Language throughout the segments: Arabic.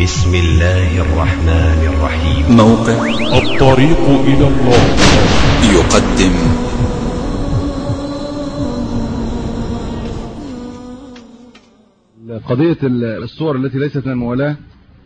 بسم الله الرحمن الرحيم. موقع الطريق إلى الله يقدم قضية الصور التي ليست من الموالاة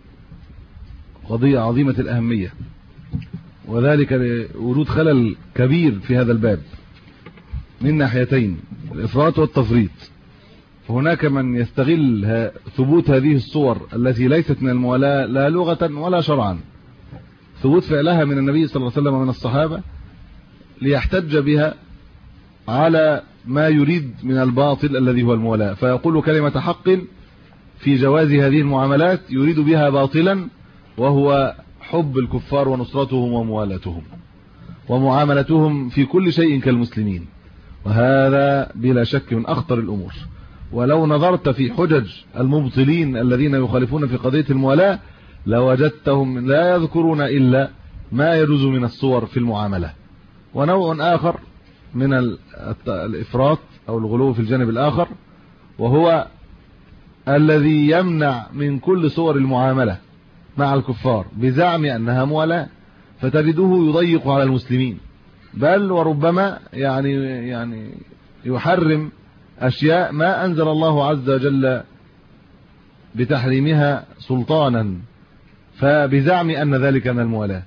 قضية عظيمة الأهمية، وذلك لوجود خلل كبير في هذا الباب من ناحيتين، الإفراط والتفريط. فهناك من يستغل ثبوت هذه الصور التي ليست من الموالاة لا لغة ولا شرعا، ثبوت فعلها من النبي صلى الله عليه وسلم ومن الصحابة، ليحتج بها على ما يريد من الباطل الذي هو الموالاة، فيقول كلمة حق في جواز هذه المعاملات يريد بها باطلا، وهو حب الكفار ونصرتهم وموالاتهم ومعاملتهم في كل شيء كالمسلمين، وهذا بلا شك من أخطر الأمور. ولو نظرت في حجج المبطلين الذين يخالفون في قضية الموالاة لوجدتهم لا يذكرون إلا ما يجوز من الصور في المعاملة. ونوع آخر من الإفراط أو الغلو في الجانب الآخر، وهو الذي يمنع من كل صور المعاملة مع الكفار بزعم أنها موالاة، فتجده يضيق على المسلمين، بل وربما يعني يحرم أشياء ما أنزل الله عز وجل بتحريمها سلطانا، فبزعم أن ذلك من الموالاة.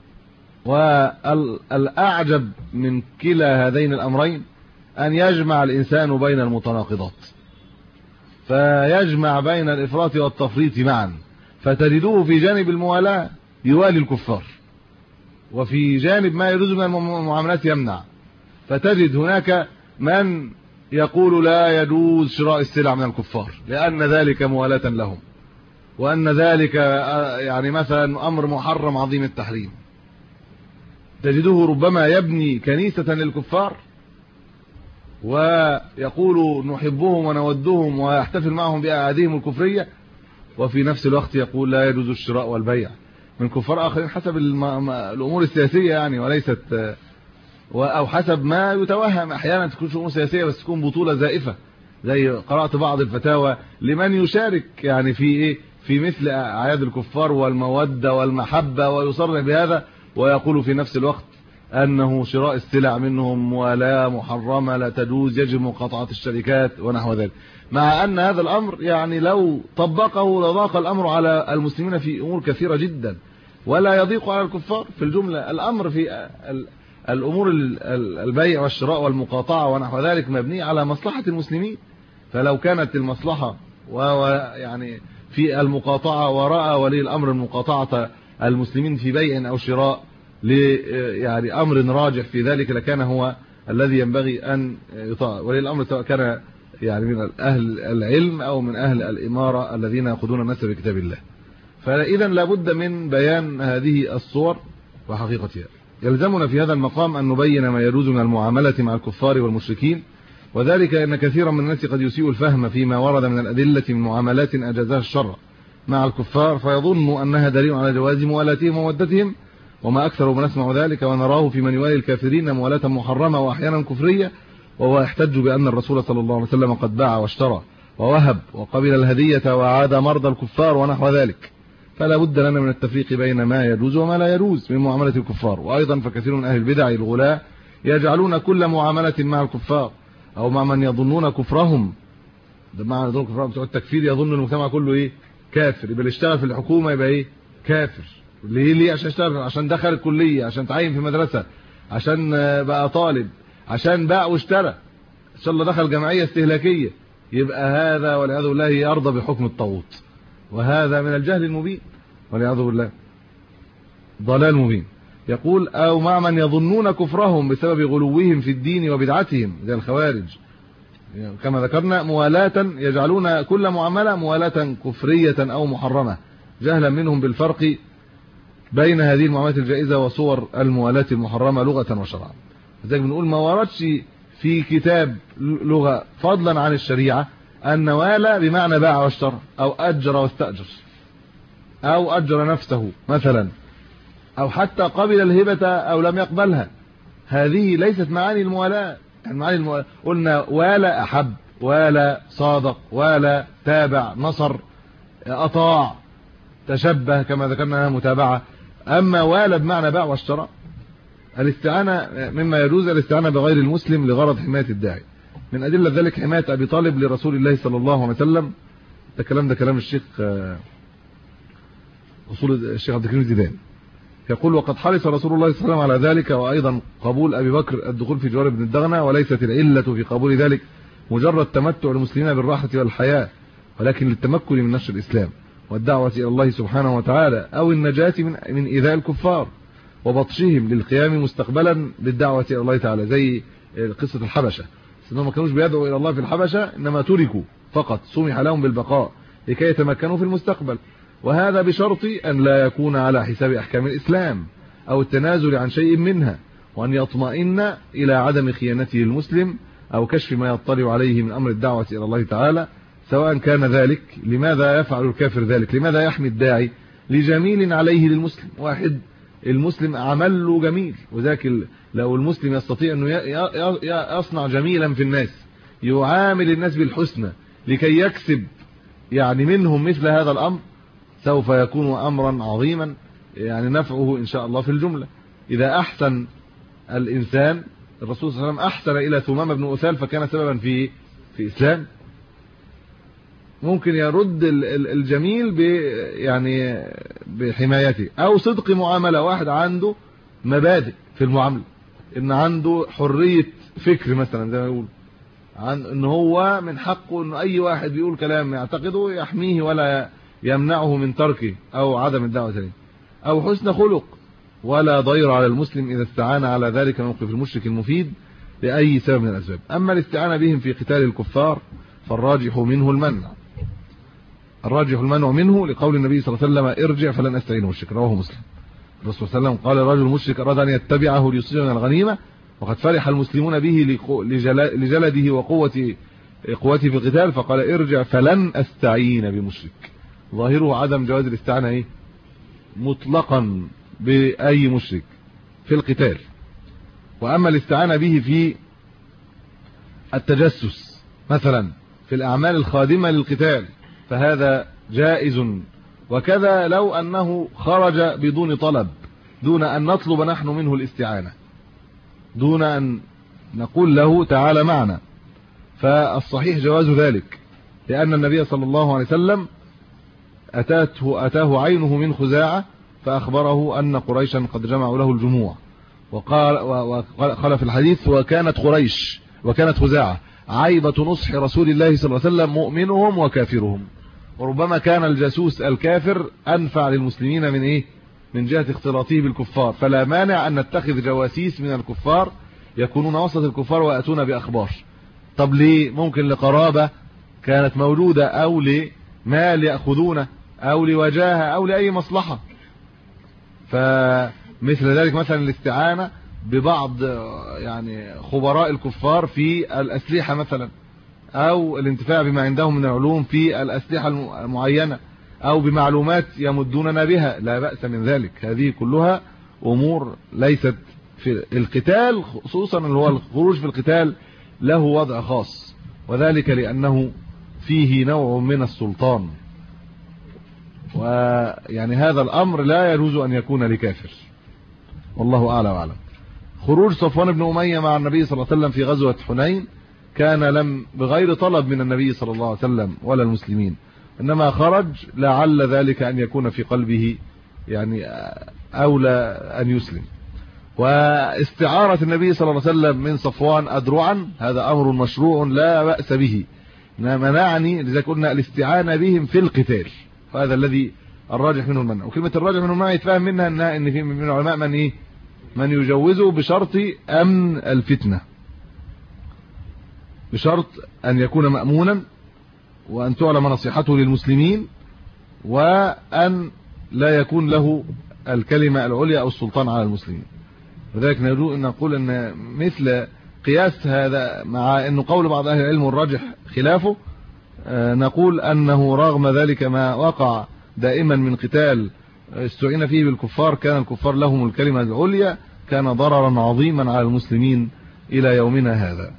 والأعجب من كلا هذين الأمرين أن يجمع الإنسان بين المتناقضات، فيجمع بين الإفراط والتفريط معا، فتجده في جانب الموالاة يوالي الكفار، وفي جانب ما يجوز من المعاملات يمنع. فتجد هناك من يقول لا يجوز شراء السلع من الكفار لأن ذلك موالاة لهم، وأن ذلك يعني مثلا أمر محرم عظيم التحريم. تجده ربما يبني كنيسة للكفار ويقول نحبهم ونودهم ويحتفل معهم بأعيادهم الكفرية، وفي نفس الوقت يقول لا يجوز الشراء والبيع من كفار آخرين حسب الأمور السياسية يعني، وليست أو حسب ما يتوهم. أحيانا تكون أمور سياسية بس تكون بطولة زائفة، زي قرأت بعض الفتاوى لمن يشارك يعني في مثل أعياد الكفار والمودة والمحبة، ويصرح بهذا ويقول في نفس الوقت أنه شراء السلع منهم ولا محرمة لا تجوز، يجب مقاطعة الشركات ونحو ذلك، مع أن هذا الأمر يعني لو طبقه لضاق الأمر على المسلمين في أمور كثيرة جدا، ولا يضيق على الكفار في الجملة. الأمر في الأمور البيع والشراء والمقاطعة ونحو ذلك مبني على مصلحة المسلمين، فلو كانت المصلحة ويعني في المقاطعة ورأى ولي الأمر المقاطعة المسلمين في بيع أو شراء يعني أمر راجح في ذلك لكان هو الذي ينبغي أن يطاع ولي الأمر، سواء كان يعني من أهل العلم أو من أهل الإمارة الذين يأخذون الناس بكتاب الله. فإذا لابد من بيان هذه الصور وحقيقتها. يلزمنا في هذا المقام أن نبين ما يجوز من المعاملة مع الكفار والمشركين، وذلك أن كثيرا من الناس قد يسيء الفهم فيما ورد من الأدلة من معاملات أجازها الشرع مع الكفار، فيظن أنها دليل على جواز موالاتهم ومودتهم، وما أكثر ما نسمع ذلك ونراه في من يوالي الكافرين موالاة محرمة وأحيانا كفرية، وهو يحتج بأن الرسول صلى الله عليه وسلم قد باع واشترى ووهب وقبل الهدية وعاد مرضى الكفار ونحو ذلك. فلا بد لنا من التفريق بين ما يجوز وما لا يجوز من معاملة الكفار. وأيضا فكثير من أهل البدع الغلاة يجعلون كل معاملة مع الكفار أو مع من يظنون كفرهم، معنى يظنون كفرهم بتوع التكفير، يظن المجتمع كله كافر، يبقى اللي اشتغل في الحكومة يبقى كافر. ليه؟ عشان اشتغل، عشان دخل الكلية، عشان تعين في مدرسة، عشان بقى طالب، عشان باع واشترى، ان شاء الله دخل جمعية استهلاكية، يبقى هذا والعياذ بالله يرضى بحكم الطاغوت، وهذا من الجهل المبين والعياذ بالله، ضلال مبين. يقول او مع من يظنون كفرهم بسبب غلوهم في الدين وبدعتهم زي الخوارج كما ذكرنا، موالاة يجعلون كل معاملة موالاة كفرية او محرمة، جهلا منهم بالفرق بين هذه المعاملات الجائزة وصور الموالاة المحرمة لغة وشرعا. لذلك بنقول ما وردش في كتاب لغة فضلا عن الشريعة أن والى بمعنى باع واشترى أو أجر واستأجر أو أجر نفسه مثلا، أو حتى قبل الهبة أو لم يقبلها. هذه ليست معاني الموالاة. معاني قلنا والى أحب، والى صادق، والى تابع، نصر، أطاع، تشبه كما ذكرنا متابعة. أما والى بمعنى باع واشترى، الاستعانة مما يجوز الاستعانة بغير المسلم لغرض حماية الداعي. من أدلة ذلك حماية أبي طالب لرسول الله صلى الله عليه وسلم. الكلام ده كلام الشيخ عبد الكريم الزيداني، يقول: وقد حرص رسول الله صلى الله عليه وسلم على ذلك، وأيضا قبول أبي بكر الدخول في جوار بن الدغنة، وليست العلة في قبول ذلك مجرد تمتع المسلمين بالراحة والحياة، ولكن للتمكن من نشر الإسلام والدعوة إلى الله سبحانه وتعالى، أو النجاة من إيذاء الكفار وبطشهم للقيام مستقبلا بالدعوة إلى الله تعالى، زي قصة الحبشة، إنهم ما كانوش بيدعوا إلى الله في الحبشة، إنما تركوا فقط، سمح لهم بالبقاء لكي يتمكنوا في المستقبل، وهذا بشرط أن لا يكون على حساب أحكام الإسلام أو التنازل عن شيء منها، وأن يطمئن إلى عدم خيانته المسلم أو كشف ما يطلع عليه من أمر الدعوة إلى الله تعالى، سواء كان ذلك. لماذا يفعل الكافر ذلك؟ لماذا يحمي الداعي؟ لجميل عليه للمسلم. واحد المسلم عمل له جميل، وذاك لو المسلم يستطيع أنه يصنع جميلا في الناس، يعامل الناس بالحسنى لكي يكسب يعني منهم مثل هذا الأمر، سوف يكون أمرا عظيما يعني نفعه إن شاء الله في الجملة. إذا أحسن الإنسان، الرسول صلى الله عليه وسلم أحسن إلى ثمامة بن أثال فكان سببا في إسلام، ممكن يرد الجميل يعني بحمايته، أو صدق معاملة. واحد عنده مبادئ في المعاملة، إن عنده حرية فكر مثلا زي ما يقول، عن إن هو من حقه إنه أي واحد بيقول كلام يعتقده يحميه ولا يمنعه من تركه أو عدم الدعوة إليه، أو حسن خلق، ولا ضير على المسلم إذا استعان على ذلك موقف المشرك المفيد لأي سبب من الأسباب. أما الاستعانة بهم في قتال الكفار فالراجح منه المنع، الراجح المنع منه لقول النبي صلى الله عليه وسلم: ارجع فلن أستعين مشرك، رواه مسلم. الرسول صلى الله عليه وسلم قال: الرجل المشرك أراد أن يتبعه ليصيب من الغنيمة، وقد فرح المسلمون به لجلده وقوته في القتال، فقال: ارجع فلن أستعين بمشرك. ظاهره عدم جواز الاستعانة مطلقا بأي مشرك في القتال. وأما الاستعانة به في التجسس مثلا في الأعمال الخادمة للقتال فهذا جائز، وكذا لو أنه خرج بدون طلب، دون أن نطلب نحن منه الاستعانة، دون أن نقول له تعال معنا، فالصحيح جواز ذلك، لأن النبي صلى الله عليه وسلم أتاه عينه من خزاعة فأخبره أن قريشا قد جمعوا له الجموع، وقال في الحديث: وكانت خزاعة عيبة نصح رسول الله صلى الله عليه وسلم مؤمنهم وكافرهم. وربما كان الجاسوس الكافر أنفع للمسلمين من جهة اختلاطه بالكفار، فلا مانع أن نتخذ جواسيس من الكفار يكونون وسط الكفار ويأتون بأخبار. طب ليه؟ ممكن لقرابة كانت موجودة، أو لمال يأخذونه، أو لوجاهة، أو لأي مصلحة. فمثل ذلك مثلا الاستعانة ببعض يعني خبراء الكفار في الأسلحة مثلا، أو الانتفاع بما عندهم من العلوم في الأسلحة المعينة، أو بمعلومات يمدوننا بها، لا بأس من ذلك. هذه كلها أمور ليست في القتال، خصوصا اللي هو الخروج في القتال له وضع خاص، وذلك لأنه فيه نوع من السلطان، ويعني هذا الأمر لا يجوز أن يكون لكافر، والله أعلى وأعلم. خروج صفوان بن أمية مع النبي صلى الله عليه وسلم في غزوة حنين كان بغير طلب من النبي صلى الله عليه وسلم ولا المسلمين، إنما خرج لعل ذلك أن يكون في قلبه يعني أولى أن يسلم. واستعارة النبي صلى الله عليه وسلم من صفوان أدرعا هذا أمر مشروع لا بأس به، منعني لذلك قلنا الاستعانة بهم في القتال، وهذا الذي الراجح منه المنع. وكلمة الراجح منه المنع يتفهم منها إن في من العلماء من يجوزه بشرط أمن الفتنة، بشرط أن يكون مأمونا، وأن تعلم نصيحته للمسلمين، وأن لا يكون له الكلمة العليا أو السلطان على المسلمين. لذلك نرجو أن نقول أن مثل قياس هذا مع أنه قول بعض أهل العلم الراجح خلافه، نقول أنه رغم ذلك ما وقع دائما من قتال استعين فيه بالكفار كان الكفار لهم الكلمة العليا، كان ضررا عظيما على المسلمين إلى يومنا هذا.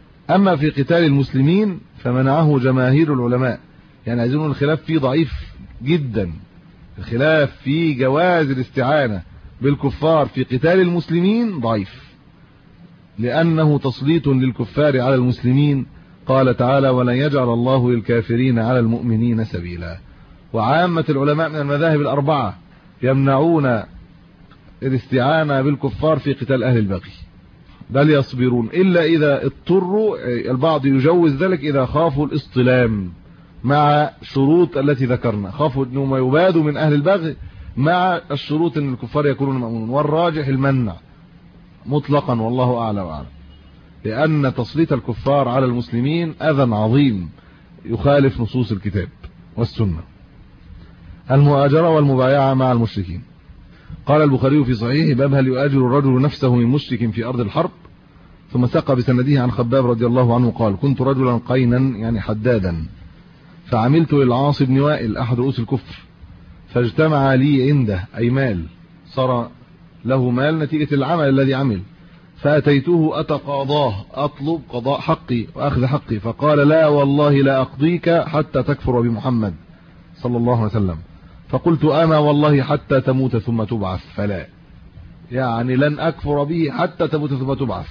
أما في قتال المسلمين فمنعه جماهير العلماء، يعني عايزين الخلاف فيه ضعيف جدا. الخلاف في جواز الاستعانة بالكفار في قتال المسلمين ضعيف، لأنه تسليط للكفار على المسلمين. قال تعالى: ولن يجعل الله للكافرين على المؤمنين سبيلا. وعامة العلماء من المذاهب الأربعة يمنعون الاستعانة بالكفار في قتال أهل البغي، بل يصبرون إلا إذا اضطروا. البعض يجوز ذلك إذا خافوا الاصطلام مع شروط التي ذكرنا، خافوا أنهم يبادوا من أهل البغي مع الشروط أن الكفار يكونون مأمونون. والراجح المنع مطلقا، والله أعلى وأعلم، لأن تسليط الكفار على المسلمين أذى عظيم يخالف نصوص الكتاب والسنة. المؤاجرة والمبايعة مع المشركين. قال البخاري في صحيحه: باب هل يؤاجر الرجل نفسه من مشرك في أرض الحرب؟ ثم ساق بسنده عن خباب رضي الله عنه قال: كنت رجلا قينا يعني حدادا، فعملت للعاص بن وائل أحد رؤوس الكفر، فاجتمع لي عنده أي مال، صار له مال نتيجة العمل الذي عمل، فأتيته أتقاضاه، أطلب قضاء حقي وأخذ حقي، فقال: لا والله لا أقضيك حتى تكفر بمحمد صلى الله عليه وسلم. فقلت: أما والله حتى تموت ثم تبعث. فلا، يعني لن أكفر به حتى تموت ثم تبعث.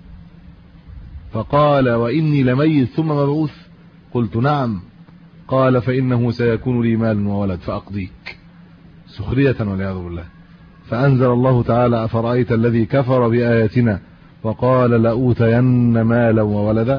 فقال: وإني لميت ثم مبعوث؟ قلت: نعم. قال: فإنه سيكون لي مال وولد فأقضيك. سخرية والعياذ بالله. فأنزل الله تعالى: أفرأيت الذي كفر بآياتنا وقال لأوتين مالا وولدا.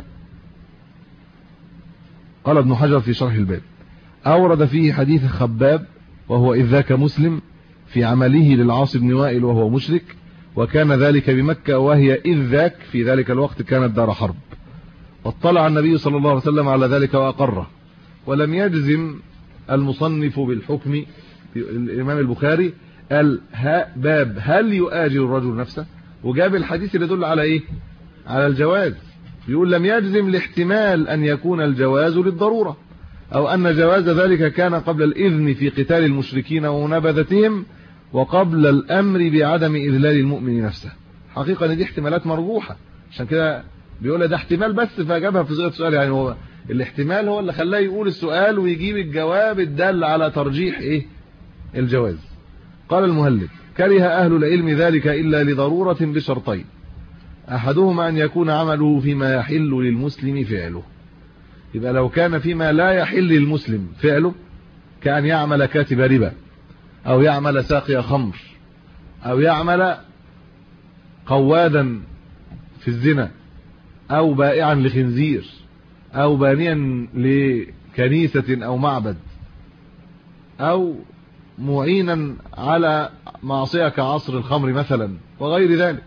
قال ابن حجر في شرح الباب: أورد فيه حديث خباب وهو إذ ذاك مسلم في عمله للعاص بن وائل وهو مشرك، وكان ذلك بمكة، وهي إذ ذاك في ذلك الوقت كانت دار حرب. واطلع النبي صلى الله عليه وسلم على ذلك وأقره. ولم يجزم المصنف بالحكم. الإمام البخاري قال باب هل يؤاجر الرجل نفسه، وجاب الحديث اللي يدل على إيه؟ على الجواز. يقول لم يجزم لاحتمال أن يكون الجواز للضرورة، أو أن جواز ذلك كان قبل الإذن في قتال المشركين ومنابذتهم، وقبل الأمر بعدم إذلال المؤمن نفسه. حقيقة أن دي احتمالات مرجوحة، عشان كده بيقول ده احتمال بس، فجابها في صيغة سؤال. يعني هو الاحتمال هو اللي خلاه يقول السؤال ويجيب الجواب الدال على ترجيح إيه؟ الجواز. قال المهلب: كره أهل العلم ذلك إلا لضرورة بشرطين: أحدهما أن يكون عمله فيما يحل للمسلم فعله. يبقى لو كان فيما لا يحل للمسلم فعله، كأن يعمل كاتب ربا، أو يعمل ساقي خمر، أو يعمل قوادا في الزنا، أو بائعا لخنزير، أو بانيا لكنيسة أو معبد، أو معينا على معصية كعصر الخمر مثلا وغير ذلك،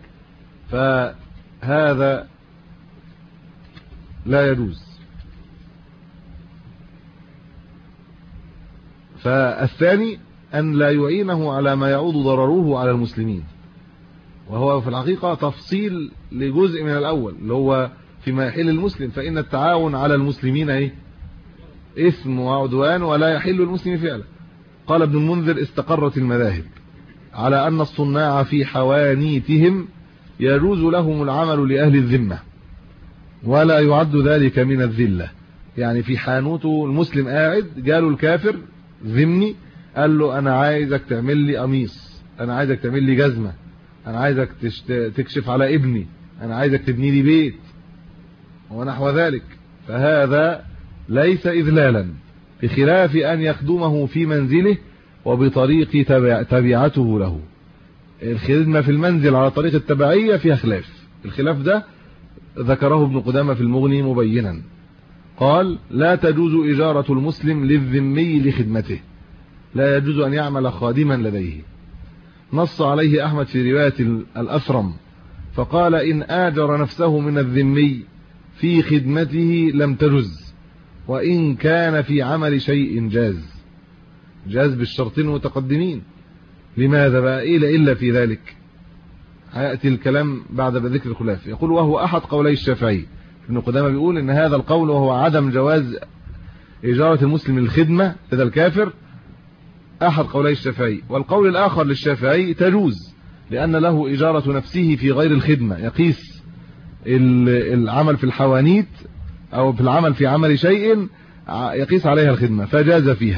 فهذا لا يجوز. فالثاني أن لا يعينه على ما يعود ضرره على المسلمين، وهو في الحقيقة تفصيل لجزء من الأول اللي هو فيما يحل المسلم، فإن التعاون على المسلمين إيه؟ إثم وعدوان ولا يحل المسلم فعله. قال ابن المنذر: استقرت المذاهب على أن الصناع في حوانيتهم يجوز لهم العمل لأهل الذمة، ولا يعد ذلك من الذلة. يعني في حانوته المسلم قاعد، جاله الكافر ذمي قال له: أنا عايزك تعمل لي قميص، أنا عايزك تعمل لي جزمة، أنا عايزك تكشف على ابني، أنا عايزك تبني لي بيت ونحو ذلك. فهذا ليس إذلالا، بخلاف أن يخدمه في منزله وبطريق تبعته له. الخدمة في المنزل على طريق التبعية فيها خلاف، الخلاف ده ذكره ابن قدامة في المغني مبينا. قال: لا تجوز إجارة المسلم للذمي لخدمته، لا يجوز أن يعمل خادما لديه. نص عليه أحمد في رواية الأثرم فقال: إن آجر نفسه من الذمي في خدمته لم تجز، وإن كان في عمل شيء جاز بالشرطين المتقدمين. لماذا بقى؟ إيه إلا في ذلك؟ هيأتي الكلام بعد ذكر الخلاف. يقول: وهو أحد قولي الشافعي. ابن قدامة بيقول إن هذا القول وهو عدم جواز إجارة المسلم للخدمة لدى الكافر أحد قولي الشافعي. والقول الآخر للشافعي تجوز، لأن له إجارة نفسه في غير الخدمة، يقيس العمل في الحوانيت أو في العمل في عمل شيء يقيس عليها الخدمة، فجاز فيها.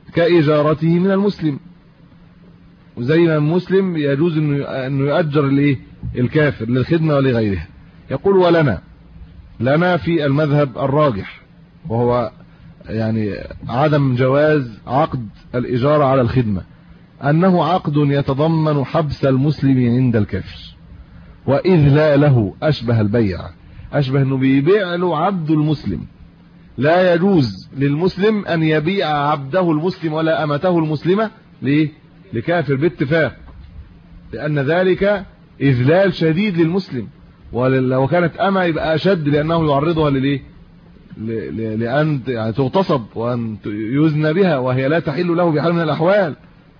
كإجارته من المسلم، وزي ما المسلم يجوز انه يؤجر الكافر للخدمة ولغيرها. يقول ولنا في المذهب الراجح، وهو يعني عدم جواز عقد الإجارة على الخدمة، أنه عقد يتضمن حبس المسلم عند الكافر وإذلاله، أشبه البيع، أشبه أنه بيبيع له عبد المسلم. لا يجوز للمسلم أن يبيع عبده المسلم ولا أمته المسلمة لكافر باتفاق، لأن ذلك إذلال شديد للمسلم، ولو كانت أمة يبقى أشد، لأنه يعرضها لأن يعني تغتصب وأن يزنى بها، وهي لا تحل له بحال من الأحوال.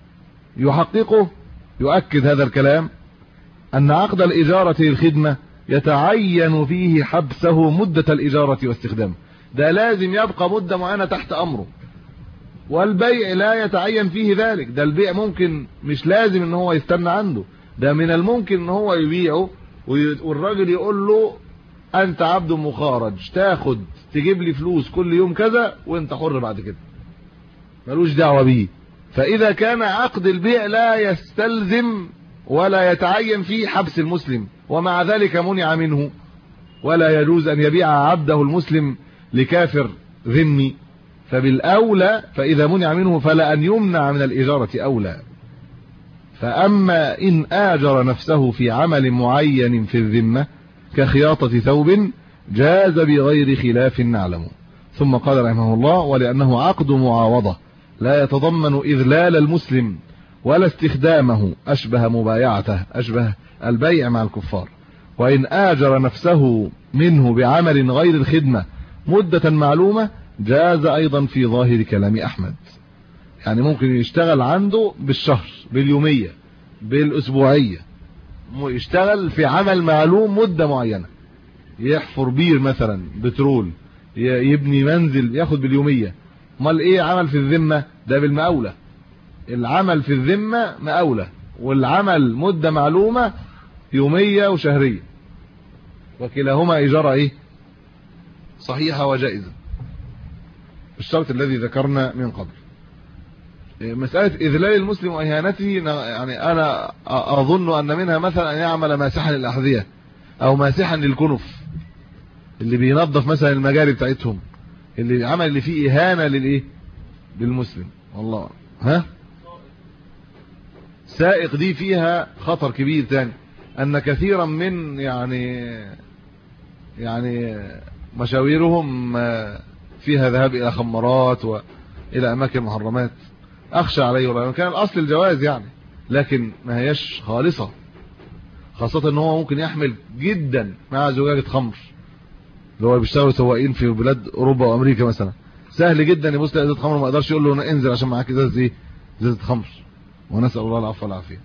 يحققه يؤكد هذا الكلام أن عقد الإجارة للخدمة يتعين فيه حبسه مدة الإجارة واستخدامه، ده لازم يبقى مدة معينة تحت أمره. والبيع لا يتعين فيه ذلك، ده البيع ممكن مش لازم ان هو يستنى عنده، ده من الممكن ان هو يبيعه والراجل يقول له انت عبد مخارج، تاخد تجيب لي فلوس كل يوم كذا وانت حر بعد كده، ملوش دعوة بيه. فإذا كان عقد البيع لا يستلزم ولا يتعين فيه حبس المسلم، ومع ذلك منع منه، ولا يجوز أن يبيع عبده المسلم لكافر ذمي، فبالأولى فإذا منع منه فلا أن يمنع من الإجارة أولى. فأما إن آجر نفسه في عمل معين في الذمة كخياطة ثوب جاز بغير خلاف نعلمه. ثم قال رحمه الله: ولأنه عقد معاوضة لا يتضمن إذلال المسلم ولا استخدامه، أشبه مبايعته، أشبه البيع مع الكفار. وإن آجر نفسه منه بعمل غير الخدمة مدة معلومة جاز أيضا في ظاهر كلام أحمد، يعني ممكن يشتغل عنده بالشهر، باليومية، بالأسبوعية، يشتغل في عمل معلوم مدة معينة، يحفر بير مثلا بترول، يبني منزل، ياخد باليومية. امال ايه عمل في الذمة؟ ده بالمقاولة. العمل في الذمة مقاولة، والعمل مدة معلومة يومية وشهرية، وكلاهما إجارة صحيحة وجائزة، الشرط الذي ذكرنا من قبل. مسألة إذلال المسلم وإهانته، يعني أنا أظن أن منها مثلا أن يعمل ماسحا للأحذية أو ماسحا للكنف، اللي بينظف مثلا المجاري بتاعتهم، اللي عمل اللي فيه إهانة للمسلم. والله سائق دي فيها خطر كبير تاني، أن كثيرا من يعني مشاويرهم فيها ذهاب إلى خمارات وإلى أماكن محرمات. أخشى عليه والله، كان الأصل الجواز يعني، لكن ما هيش خالصة، خاصة أنه هو ممكن يحمل جدا مع زجاجة خمر، اللي هو بيشتغلوا سواقين في بلاد أوروبا وأمريكا مثلا، سهل جدا يبص لإزازة خمر وما يقدرش يقول له انزل عشان معاك إزازة خمر، ونسأل الله العفو والعافية.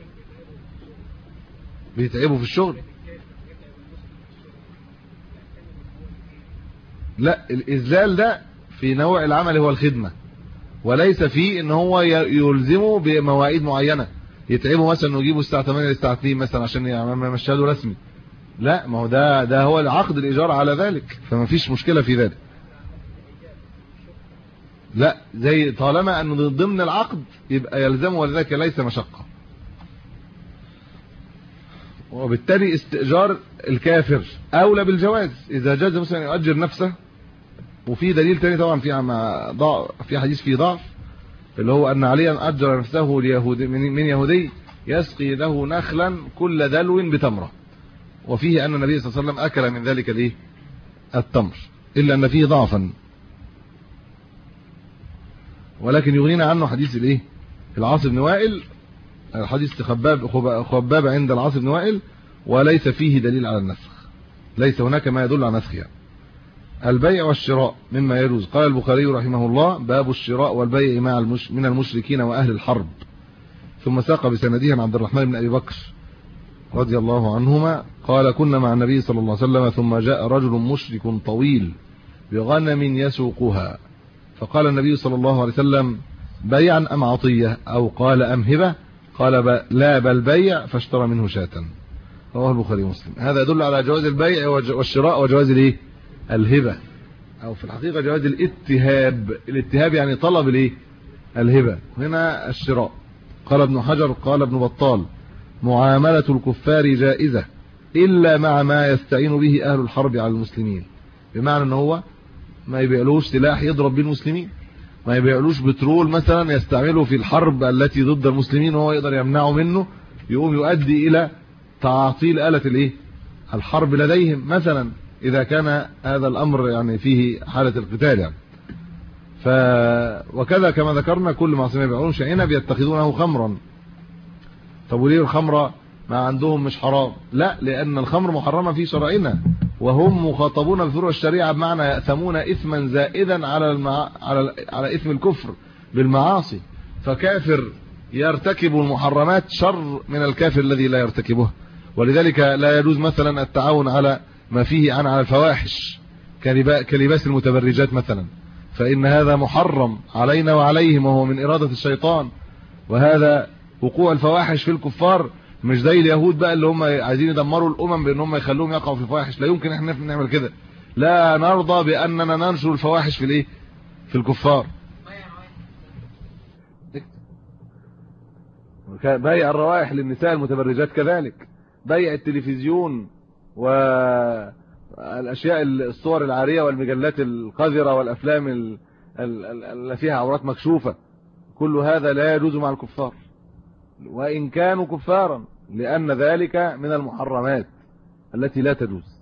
بيتعبوا في الشغل. لا، الإذلال ده في نوع العمل هو الخدمة، وليس فيه ان هو يلزمه بمواعيد معينة، يتعبوا مثلا انه يجيبوا الساعة 8 للساعة 2 مثلا عشان يمشي له رسمي. لا، ما هو ده هو العقد الإيجار على ذلك، فما فيش مشكلة في ذلك. لا، زي طالما انه ضمن العقد يبقى يلزمه، ولذلك ليس مشقة. وبالتالي استئجار الكافر اولى بالجواز اذا جاز مثلا يؤجر نفسه. وفي دليل تاني طبعا في حديث فيه ضعف، اللي هو ان عليا اجر نفسه ليهودي من يهودي يسقي له نخلا كل دلو بتمره، وفيه ان النبي صلى الله عليه وسلم اكل من ذلك التمر، الا ان فيه ضعفا، ولكن يغنينا عنه حديث العاص بن وائل، الحديث خباب عند العاص بن وائل، وليس فيه دليل على النسخ، ليس هناك ما يدل على نسخ يعني. البيع والشراء مما يجوز. قال البخاري رحمه الله: باب الشراء والبيع من المشركين وأهل الحرب. ثم ساق بسنده عن عبد الرحمن بن أبي بكر رضي الله عنهما قال: كنا مع النبي صلى الله عليه وسلم ثم جاء رجل مشرك طويل بغنم يسوقها، فقال النبي صلى الله عليه وسلم: بيعا أم عطية؟ أو قال أم هبة؟ قال: لا بل بيع، فاشترى منه شاة. رواه البخاري ومسلم. هذا يدل على جواز البيع والشراء وجواز الهبة، أو في الحقيقة جواز الاتهاب. الاتهاب يعني طلب الهبة. هنا الشراء. قال ابن حجر قال ابن بطال معاملة الكفار جائزة إلا مع ما يستعين به أهل الحرب على المسلمين، بمعنى ان هو ما يبيعلوش سلاح يضرب به المسلمين، ما يبيعلوش بترول مثلا يستعمله في الحرب التي ضد المسلمين وهو يقدر يمنعه منه، يقوم يؤدي إلى تعطيل آلة الحرب لديهم مثلا، إذا كان هذا الأمر يعني فيه حالة القتال يعني. وكذا كما ذكرنا كل معصية يبيعون شيئا بيتخذونه خمرا. طب وليه الخمرة ما عندهم مش حرام؟ لا، لأن الخمر محرمة في شرعنا، وهم مخاطبون بفروع الشريعة بمعنى يأثمون إثما زائدا على إثم الكفر بالمعاصي. فكافر يرتكب المحرمات شر من الكافر الذي لا يرتكبها. ولذلك لا يجوز مثلا التعاون على ما فيه على الفواحش كلباس المتبرجات مثلا، فإن هذا محرم علينا وعليهم، وهو من إرادة الشيطان. وهذا وقوع الفواحش في الكفار مش زي اليهود بقى اللي هم عايزين يدمروا الأمم بأن هم يخلوهم يقعوا في الفواحش. لا يمكن احنا نعمل كده، لا نرضى بأننا ننشر الفواحش في الكفار. بيع الروائح للنساء المتبرجات كذلك، بيع التلفزيون والأشياء الصور العارية والمجلات القذرة والأفلام اللي فيها عورات مكشوفة، كل هذا لا يجوز مع الكفار وإن كانوا كفارا، لأن ذلك من المحرمات التي لا تجوز.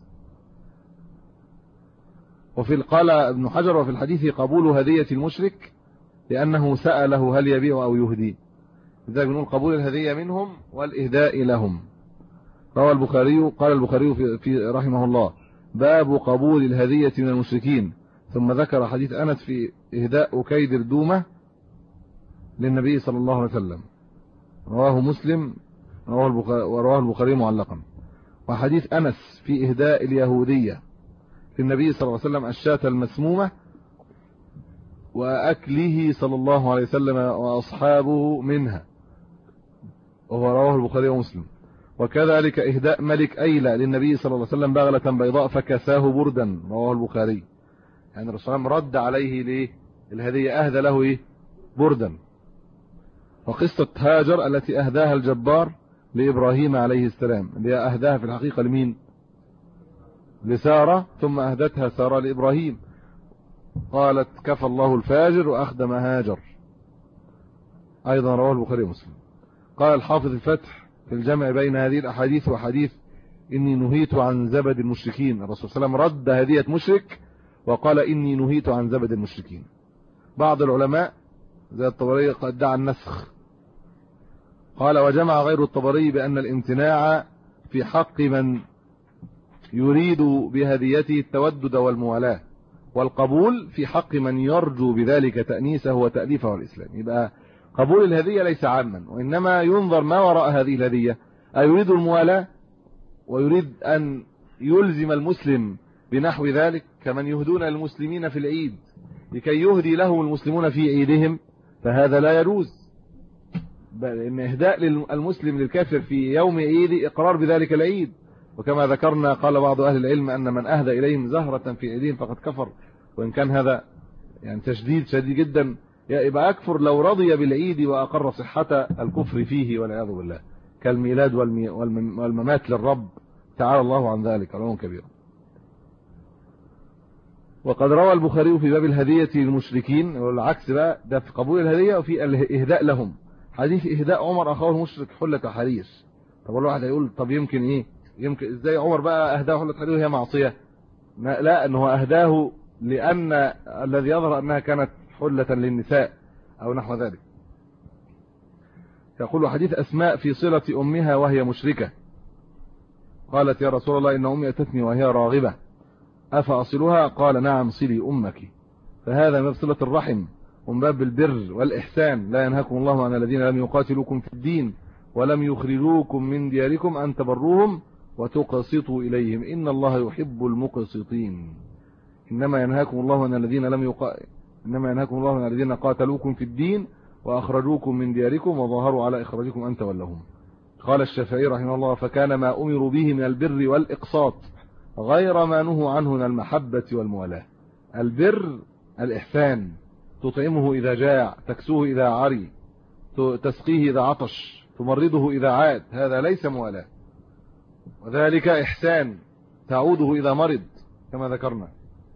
قال ابن حجر وفي الحديث قبول هدية المشرك لأنه سأله هل يبيع أو يهدي، لذلك بنقول قبول الهدية منهم والإهداء لهم. روى البخاري قال البخاري في رحمه الله باب قبول الهدية من المشركين، ثم ذكر حديث أنس في إهداء كيد الدومة للنبي صلى الله عليه وسلم، رواه مسلم ورواه البخاري معلقا. وحديث أنس في إهداء اليهودية للنبي صلى الله عليه وسلم الشاة المسمومة وأكله صلى الله عليه وسلم وأصحابه منها، وهو رواه البخاري ومسلم. وكذلك إهداء ملك أيلة للنبي صلى الله عليه وسلم بغلة بيضاء فكساه بردا، رواه البخاري. يعني الرسول صلى الله عليه وسلم رد عليه ليه الهدية، أهدى له بردا. وقصة هاجر التي أهداها الجبار لإبراهيم عليه السلام، اللي أهداها في الحقيقة لمين؟ لسارة، ثم أهدتها سارة لإبراهيم، قالت كفى الله الفاجر وأخدم هاجر، أيضا رواه البخاري ومسلم. قال الحافظ الفتح في الجمع بين هذه الأحاديث وحديث إني نهيت عن زبد المشركين، الرسول صلى الله عليه وسلم رد هدية مشرك وقال إني نهيت عن زبد المشركين. بعض العلماء زي الطبري قد ادعى النسخ، قال وجمع غير الطبري بأن الامتناع في حق من يريد بهديته التودد والموالاة، والقبول في حق من يرجو بذلك تأنيسه وتأليفه والإسلام. يبقى قبول الهدية ليس عاما، وإنما ينظر ما وراء هذه الهدية، أيريد الموالاة ويريد أن يلزم المسلم بنحو ذلك، كمن يهدون المسلمين في العيد لكي يهدي لهم المسلمون في عيدهم، فهذا لا يجوز. إن إهداء المسلم للكافر في يوم عيد إقرار بذلك العيد، وكما ذكرنا قال بعض أهل العلم أن من أهدى إليهم زهرة في عيدهم فقد كفر، وإن كان هذا يعني تشديد شديد جدا، يبقى أكفر لو رضي بالعيد وأقر صحة الكفر فيه والعياذ بالله، كالميلاد والممات للرب تعالى الله عن ذلك علوا كبيرا. وقد روى البخاري في باب الهدية للمشركين، والعكس بقى ده في قبول الهدية وفي الإهداء لهم، حديث إهداء عمر أخاه المشرك حلة حرير. طب الواحد هيقول طب يمكن إزاي عمر بقى أهداه حلة حرير وهي معصية؟ لا، أنه أهداه لأن الذي يظهر أنها كانت حلة للنساء أو نحو ذلك. يقول حديث أسماء في صلة أمها وهي مشركة، قالت يا رسول الله إن أمي أتتني وهي راغبة أفأصلها؟ قال نعم صلي أمك. فهذا من صلة الرحم ومن باب البر والإحسان. لا ينهاكم الله عن الذين لم يقاتلوكم في الدين ولم يخرجوكم من دياركم أن تبروهم وتقسطوا إليهم إن الله يحب المقسطين. إنما ينهاكم الله عن الذين قاتلوكم في الدين وأخرجوكم من دياركم وظاهروا على إخراجكم أن تولهم. قال الشافعي رحمه الله فكان ما أمروا به من البر والإقساط غير ما نهوا عنه من المحبة والموالاة. البر الإحسان تطعمه إذا جاع، تكسوه إذا عري، تسقيه إذا عطش، تمرضه إذا عاد، هذا ليس موالاه. وذلك إحسان، تعوده إذا مرض كما ذكرنا.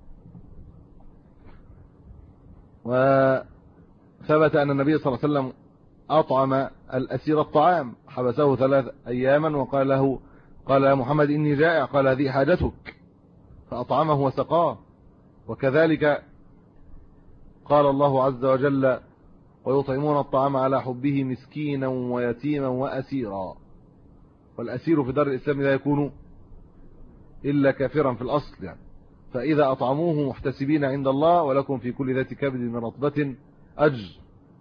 وثبت أن النبي صلى الله عليه وسلم أطعم الأسير الطعام، حبسه 3 أياما وقال له، قال يا محمد إني جائع، قال هذه حاجتك، فأطعمه وسقاه. وكذلك قال الله عز وجل ويطعمون الطعام على حبه مسكينا ويتيما وأسيرا. والأسير في دار الإسلام لا يكون إلا كافرا في الأصل يعني. فإذا أطعموه محتسبين عند الله ولكم في كل ذات كبد من رطبة أجر.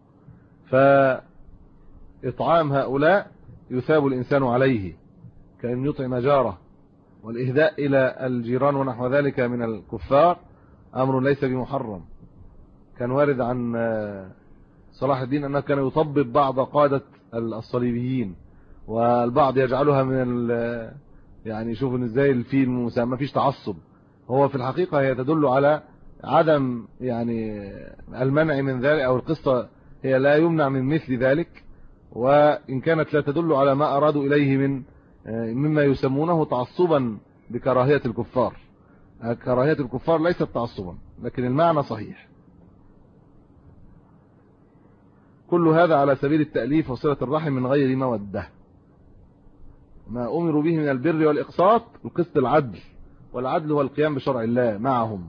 فإطعام هؤلاء يثاب الإنسان عليه كأن يطعم جاره. والإهداء إلى الجيران ونحو ذلك من الكفار أمر ليس بمحرم. كان وارد عن صلاح الدين أنه كان يطبب بعض قادة الصليبيين، والبعض يجعلها من يعني شوفوا ازاي الفيلم ما فيش تعصب. هو في الحقيقة هي تدل على عدم يعني المنع من ذلك، أو القصة هي لا يمنع من مثل ذلك، وإن كانت لا تدل على ما أرادوا إليه مما يسمونه تعصبا بكراهية الكفار. كراهية الكفار ليست تعصبا، لكن المعنى صحيح. كل هذا على سبيل التأليف وصلة الرحم من غير مودة. ما أمروا به من البر والإقساط، القسط العدل، والعدل هو القيام بشرع الله معهم.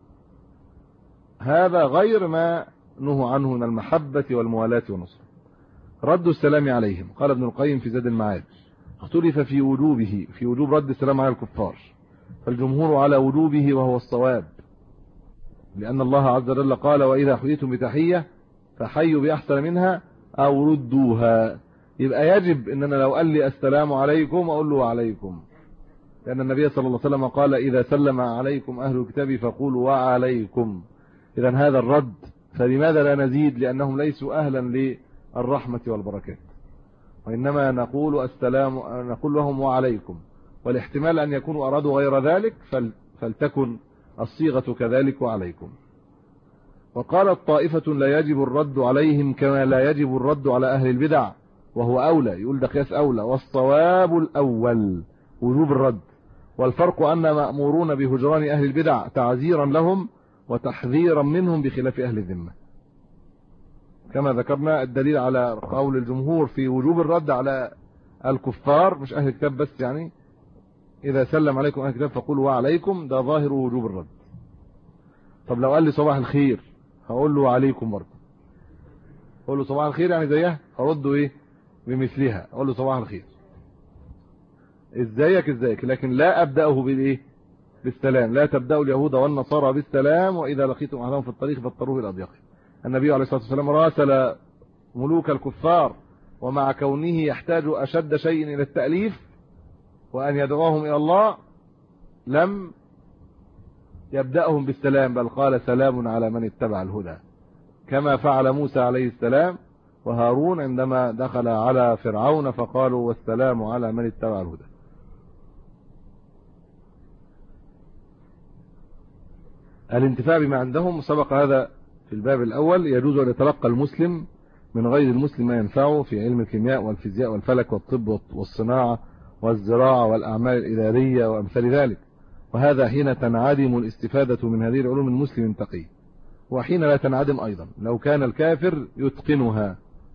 هذا غير ما نهوا عنه من المحبة والموالاة والنصر. رد السلام عليهم، قال ابن القيم في زاد المعاد اختلف في وجوبه، في وجوب رد السلام على الكفار، فالجمهور على وجوبه وهو الصواب، لأن الله عز وجل قال وإذا حييتم بتحية فحيوا بأحسن منها أو ردوها. يبقى يجب ان انا لو قال لي السلام عليكم اقول له وعليكم، لان النبي صلى الله عليه وسلم قال اذا سلم عليكم اهل الكتاب فقولوا وعليكم. اذا هذا الرد، فلماذا لا نزيد؟ لانهم ليسوا اهلا للرحمه والبركات، وانما نقول السلام، نقول لهم وعليكم، والاحتمال ان يكونوا ارادوا غير ذلك فلتكن الصيغه كذلك وعليكم. وقالت طائفه لا يجب الرد عليهم كما لا يجب الرد على اهل البدع، وهو أولى، يقول ده قياس أولى، والصواب الأول وجوب الرد. والفرق أن مأمورون بهجران أهل البدع تعزيرا لهم وتحذيرا منهم بخلاف أهل الذمة. كما ذكرنا الدليل على قول الجمهور في وجوب الرد على الكفار مش أهل الكتاب بس، يعني إذا سلم عليكم أهل الكتاب فقولوا وعليكم، ده ظاهر وجوب الرد. طب لو قال لي صباح الخير هقول له وعليكم برضه، اقول له صباح الخير يعني زيها، هرده ايه بمثلها، اقول له صباح الخير ازيك، لكن لا ابداه بالايه بالسلام. لا تبداوا اليهود والنصارى بالسلام، واذا لقيتم احدهم في الطريق فاضطروه الى اضيقه. النبي عليه الصلاه والسلام راسل ملوك الكفار، ومع كونه يحتاج اشد شيء الى التاليف وان يدعوهم الى الله لم يبداهم بالسلام، بل قال سلام على من اتبع الهدى، كما فعل موسى عليه السلام وهارون عندما دخل على فرعون فقالوا والسلام على من اتبع الهدى. الانتفاع بما عندهم سبق هذا في الباب الأول. يجوز أن يتلقى المسلم من غير المسلم ما ينفعه في علم الكيمياء والفيزياء والفلك والطب والصناعة والزراعة والأعمال الإدارية وأمثال ذلك، وهذا حين تنعدم الاستفادة من هذه العلوم من مسلم تقي، وحين لا تنعدم أيضا لو كان الكافر يتقنها.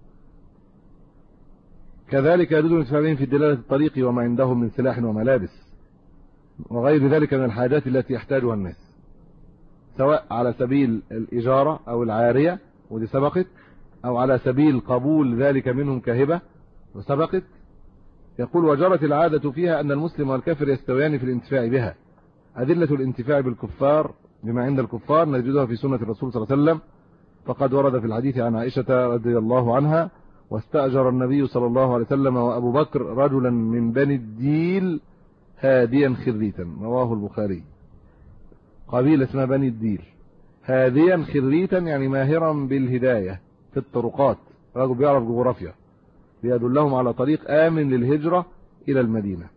كذلك يجوز الانتفاع بهم في دلالة الطريق وما عندهم من سلاح وملابس وغير ذلك من الحاجات التي يحتاجها الناس، سواء على سبيل الإجارة أو العارية ودي سبقت، أو على سبيل قبول ذلك منهم كهبة وسبقت. يقول وجرت العادة فيها أن المسلم والكافر يستويان في الانتفاع بها. أدلة الانتفاع بالكفار بما عند الكفار نجدها في سنة الرسول صلى الله عليه وسلم، فقد ورد في الحديث عن عائشة رضي الله عنها واستأجر النبي صلى الله عليه وسلم وأبو بكر رجلا من بني الديل هاديا خريتا، رواه البخاري. قبيلة اسمها بني الديل، هاديا خريتا يعني ماهرا بالهداية في الطرقات، رجل بيعرف جغرافيا، ليدلهم على طريق آمن للهجرة إلى المدينة.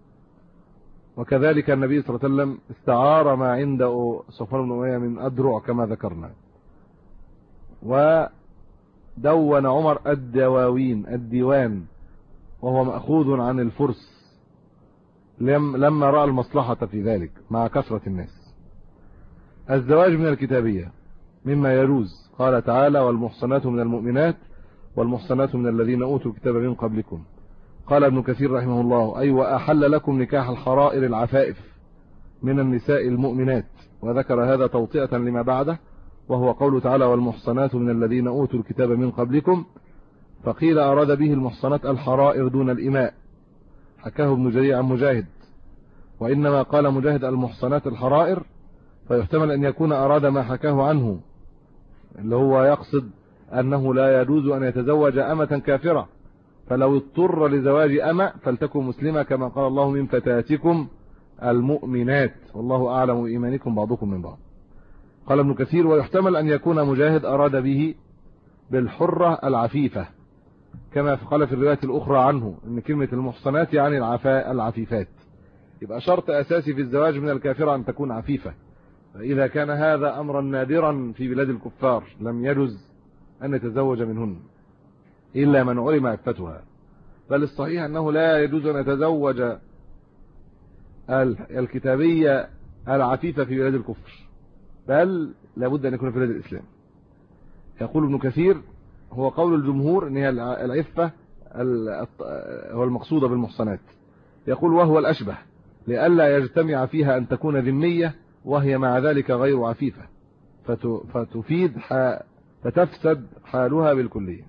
وكذلك النبي صلى الله عليه وسلم استعار ما عند صفوان بن أمية من أدرع كما ذكرنا. ودون عمر الديوان وهو مأخوذ عن الفرس لما رأى المصلحة في ذلك مع كثرة الناس. الزواج من الكتابية مما يجوز، قال تعالى: والمحصنات من المؤمنات والمحصنات من الذين أوتوا الكتاب من قبلكم. قال ابن كثير رحمه الله: أي وأحل لكم نكاح الحرائر العفائف من النساء المؤمنات، وذكر هذا توطئة لما بعده، وهو قول تعالى: والمحصنات من الذين أوتوا الكتاب من قبلكم. فقيل أراد به المحصنات الحرائر دون الإماء، حكاه ابن جرير عن مجاهد، وإنما قال مجاهد المحصنات الحرائر، فيحتمل أن يكون أراد ما حكاه عنه، اللي هو يقصد أنه لا يجوز أن يتزوج أمة كافرة، فلو اضطر لزواج أمة فلتكن مسلمة، كما قال الله: من فتاتكم المؤمنات والله أعلم بإيمانكم بعضكم من بعض. قال ابن كثير: ويحتمل أن يكون مجاهد أراد به بالحرة العفيفة، كما قال في الرواية الأخرى عنه أن كلمة المحصنات يعني العفيفات. يبقى شرط أساسي في الزواج من الكافرة أن تكون عفيفة، فإذا كان هذا أمرا نادرا في بلاد الكفار لم يجوز أن يتزوج منهن إلا من علم عفتها، بل الصحيح أنه لا يجوز أن يتزوج الكتابية العفيفة في بلاد الكفر، بل لابد أن يكون في بلاد الإسلام. يقول ابن كثير: هو قول الجمهور أن هي العفة هو المقصودة بالمحصنات. يقول: وهو الأشبه، لئلا يجتمع فيها أن تكون ذمية وهي مع ذلك غير عفيفة، فتفسد حالها بالكلية،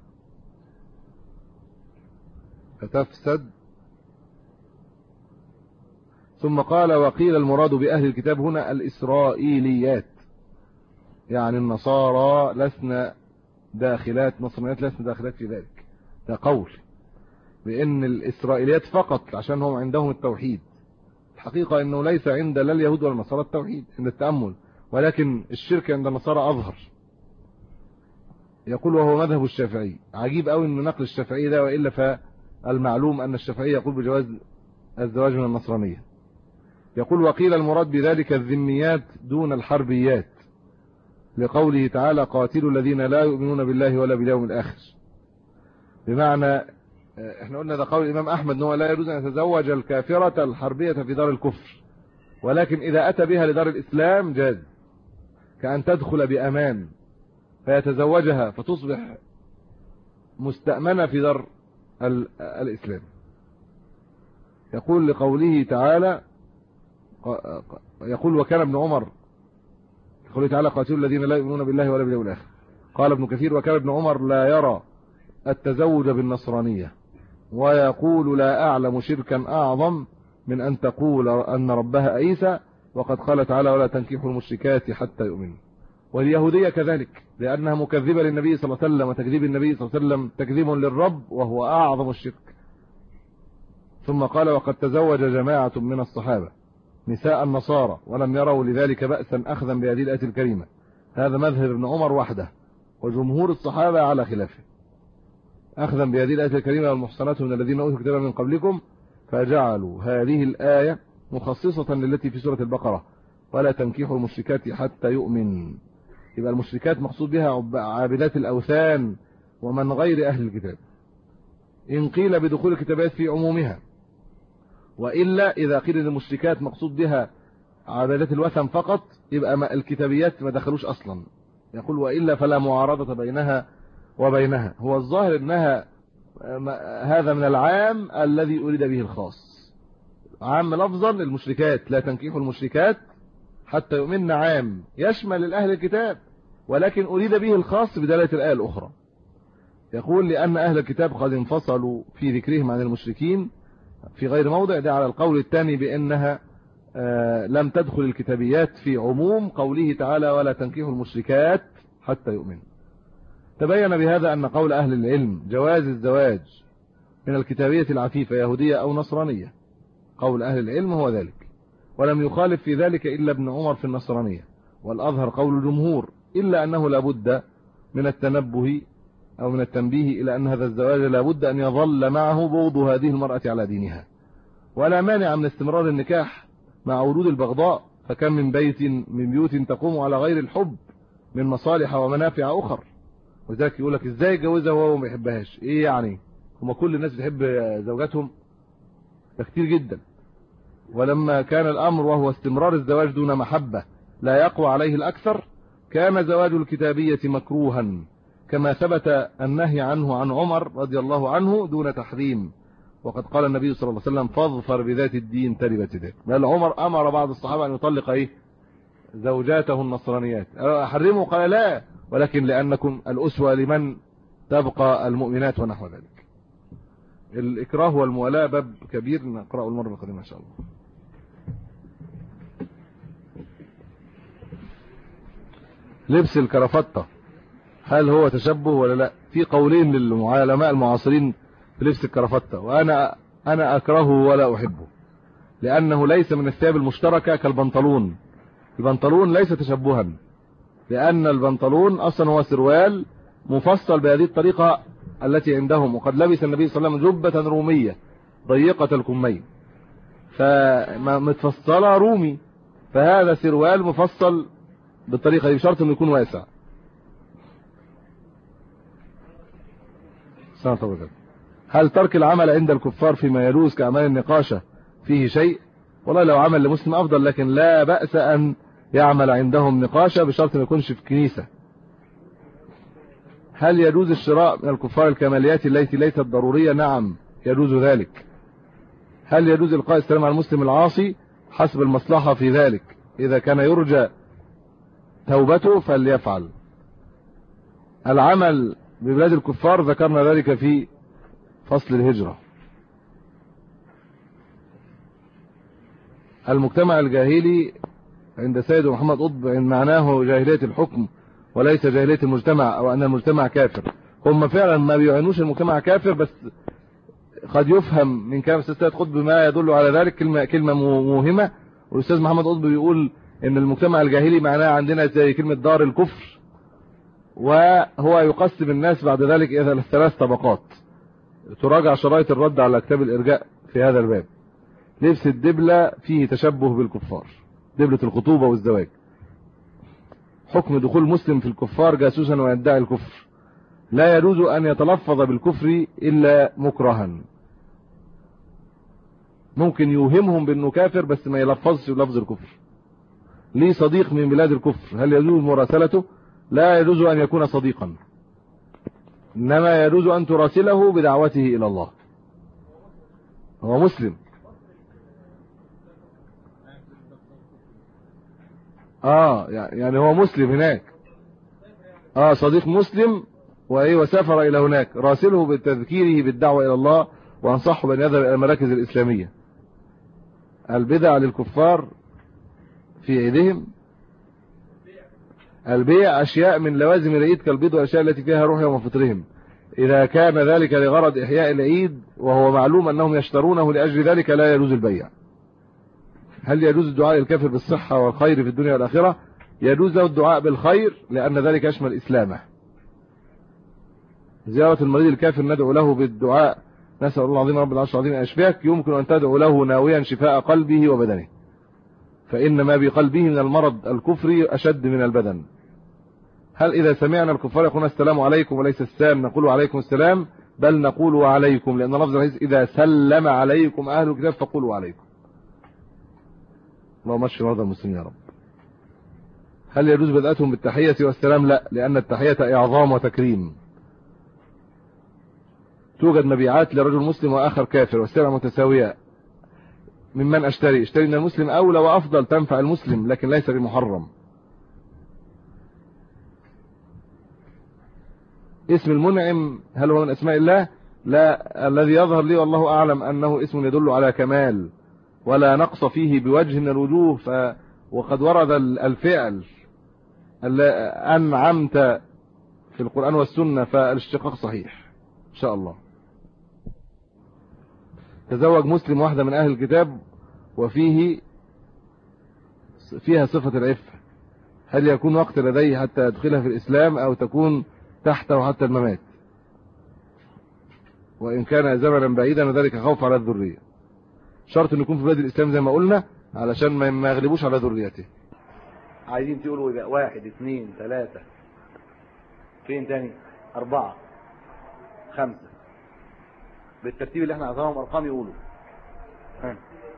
ثم قال: وقيل المراد بأهل الكتاب هنا الإسرائيليات، يعني النصارى لسنا داخلات، نصرانيات لسنا داخلات في ذلك. ده قول بأن الإسرائيليات فقط عشان هم عندهم التوحيد. الحقيقة أنه ليس عند لا اليهود ولا النصارى التوحيد عند التأمل، ولكن الشرك عند النصارى أظهر. يقول: وهو مذهب الشافعي. عجيب قوي أن نقل الشافعي ده، وإلا فالمعلوم أن الشافعي يقول بجواز الزواج من النصرانية. يقول: وقيل المراد بذلك الذميات دون الحربيات، لقوله تعالى: قاتلوا الذين لا يؤمنون بالله ولا باليوم الآخر. بمعنى احنا قلنا ده قول الإمام أحمد أنه لا يجوز أن يتزوج الكافرة الحربية في دار الكفر، ولكن إذا أتى بها لدار الإسلام جاز، كأن تدخل بأمان فيتزوجها فتصبح مستأمنة في دار الإسلام. يقول: لقوله تعالى، يقول: وكان ابن عمر، قوله تعالى: قاتلوا الذين لا يؤمنون بالله ولا باليوم الآخر. قال ابن كثير: وكان ابن عمر لا يرى التزوج بالنصرانية، ويقول: لا أعلم شركا أعظم من أن تقول أن ربها عيسى، وقد قال تعالى: ولا تنكحوا المشركات حتى يؤمنوا. واليهودية كذلك، لأنها مكذبة للنبي صلى الله عليه وسلم، وتكذيب النبي صلى الله عليه وسلم تكذيب للرب وهو أعظم الشرك. ثم قال: وقد تزوج جماعة من الصحابة نساء النصارى ولم يروا لذلك بأسا أخذا بهذه الآية الكريمة. هذا مذهب ابن عمر وحده، وجمهور الصحابة على خلافه، أخذا بهذه الآية الكريمة: والمحصنات من الذين أوتوا الكتاب من قبلكم، فجعلوا هذه الآية مخصصة للتي في سورة البقرة: ولا تنكحوا المشركات حتى يؤمن. يبقى المشركات مقصود بها عابدات الأوثان ومن غير أهل الكتاب، إن قيل بدخول الكتابات في عمومها، وإلا إذا قيل المشركات مقصود بها عابدات الوثن فقط، يبقى الكتابيات ما دخلوش أصلا. يقول: وإلا فلا معارضة بينها وبينها. هو الظاهر أنها هذا من العام الذي أريد به الخاص. عام لفظا المشركات، لا تنكحوا المشركات حتى يؤمن، عام يشمل الأهل الكتاب، ولكن أريد به الخاص بدلالة الآية الأخرى. يقول: لأن أهل الكتاب قد انفصلوا في ذكرهم عن المشركين في غير موضع، ده على القول الثاني بأنها لم تدخل الكتابيات في عموم قوله تعالى: ولا تنكحوا المشركات حتى يؤمنوا. تبين بهذا أن قول أهل العلم جواز الزواج من الكتابية العفيفة يهودية أو نصرانية، قول أهل العلم هو ذلك، ولم يخالف في ذلك إلا ابن عمر في النصرانية، والأظهر قول الجمهور، إلا أنه لابد من التنبه أو من التنبيه إلى أن هذا الزواج لابد أن يظل معه بغض هذه المرأة على دينها، ولا مانع من استمرار النكاح مع وجود البغضاء، فكم من بيوت تقوم على غير الحب من مصالح ومنافع أخر، وذاك يقول لك ازاي يتجوزها وهو ما بيحبهاش؟ ايه يعني؟ هما كل الناس بتحب زوجاتهم؟ ده كتير جدا. ولما كان الامر وهو استمرار الزواج دون محبة لا يقوى عليه الاكثر، كان زواج الكتابية مكروها، كما ثبت النهي عنه عن عمر رضي الله عنه دون تحريم. وقد قال النبي صلى الله عليه وسلم: فاظفر بذات الدين تربت يداك. بل عمر امر بعض الصحابه ان يطلق ايه؟ زوجاته النصرانيات. احرمه؟ قال لا، ولكن لانكم الاسوه لمن تبقى المؤمنات ونحو ذلك. الاكراه والموالاه باب كبير نقراه المره القادمه ان شاء الله. لبس الكرافتة هل هو تشبه ولا لا؟ في قولين للعلماء المعاصرين في لبس الكرافتة، وانا اكرهه ولا احبه، لانه ليس من الثياب المشتركة كالبنطلون. البنطلون ليس تشبها، لان البنطلون اصلا هو سروال مفصل بهذه الطريقة التي عندهم، وقد لبس النبي صلى الله عليه وسلم جبة رومية ضيقة الكمين فمتفصلة رومي، فهذا سروال مفصل بالطريقة دي بشرط انه يكون واسع. هل ترك العمل عند الكفار فيما يجوز كأعمال النقاشة فيه شيء؟ والله لو عمل لمسلم افضل، لكن لا بأس ان يعمل عندهم نقاشة بشرط ما يكونش في كنيسة. هل يجوز الشراء من الكفار الكماليات التي ليست ضرورية؟ نعم يجوز ذلك. هل يجوز إلقاء السلام على المسلم العاصي حسب المصلحة في ذلك؟ إذا كان يرجى توبته فليفعل. العمل ببلاد الكفار ذكرنا ذلك في فصل الهجرة. المجتمع الجاهلي عند سيد محمد قطب معناه جاهلية الحكم وليس جاهلية المجتمع، او ان المجتمع كافر. هم فعلا ما بيعنوش المجتمع كافر، بس قد يفهم من كلام السيد قطب ما يدل على ذلك. كلمة موهمة. والاستاذ محمد قطب بيقول ان المجتمع الجاهلي معناه عندنا زي كلمة دار الكفر، وهو يقسم الناس بعد ذلك الى 3 طبقات. تراجع شرائط الرد على كتاب الارجاء في هذا الباب. لبس الدبلة فيه تشبه بالكفار، دبلة الخطوبة والزواج. حكم دخول مسلم في الكفار جاسوسا ويدعي الكفر. لا يجوز ان يتلفظ بالكفر الا مكرها. ممكن يوهمهم بانه كافر بس ما يلفظش بلفظ الكفر. لي صديق من بلاد الكفر، هل يجوز مراسلته؟ لا يجوز ان يكون صديقا، انما يجوز ان تراسله بدعوته الى الله. هو مسلم. يعني هو مسلم هناك. صديق مسلم وسافر الى هناك. راسله بتذكيره بالدعوة الى الله، وانصحه بان يذهب الى المراكز الاسلامية. البدع للكفار في عيدهم. البيع اشياء من لوازم العيد كالبيض والاشياء التي فيها روح يوم فطرهم، اذا كان ذلك لغرض احياء العيد وهو معلوم انهم يشترونه لاجل ذلك لا يجوز البيع. هل يجوز الدعاء للكافر بالصحة والخير في الدنيا والآخرة؟ يجوز له الدعاء بالخير لأن ذلك يشمل إسلامه. زيارة المريض الكافر ندعو له بالدعاء: نسأل الله العظيم رب العرش العظيم أن يشفيك. يمكن أن تدعو له ناويا شفاء قلبه وبدنه، فإن ما بقلبه من المرض الكفري أشد من البدن. هل إذا سمعنا الكفار يقولون السلام عليكم وليس السلام نقول عليكم السلام؟ بل نقول وعليكم، لأن لفظ الحديث إذا سلم عليكم أهل الكتاب فقولوا عليكم. اللهم اشف مرضى المسلمين يا رب. هل يجوز بدأتهم بالتحية والسلام؟ لا، لأن التحية إعظام وتكريم. توجد مبيعات لرجل مسلم وآخر كافر والسلع متساوية. ممن اشتري من المسلم أولى وأفضل، تنفع المسلم لكن ليس بمحرم. اسم المنعم هل هو من أسماء الله؟ لا، الذي يظهر لي والله أعلم أنه اسم يدل على كمال ولا نقص فيه بوجه من الوجوه. وقد ورد الفعل أنعمت في القرآن والسنة، فالاشتقاق صحيح إن شاء الله. تزوج مسلم واحدة من أهل الكتاب فيها صفة العفة، هل يكون وقت لديه حتى يدخلها في الإسلام أو تكون تحته حتى الممات؟ وإن كان زمنا بعيدا وذلك خوف على الذرية. شرط أن يكون في بلاد الإسلام زي ما قلنا علشان ما يغلبوش على ذريته. عايزين تقولوا يبقى 1 2 3. فين تاني؟ 4 5 بالترتيب اللي احنا عطيناهم ارقام يقولوا. ها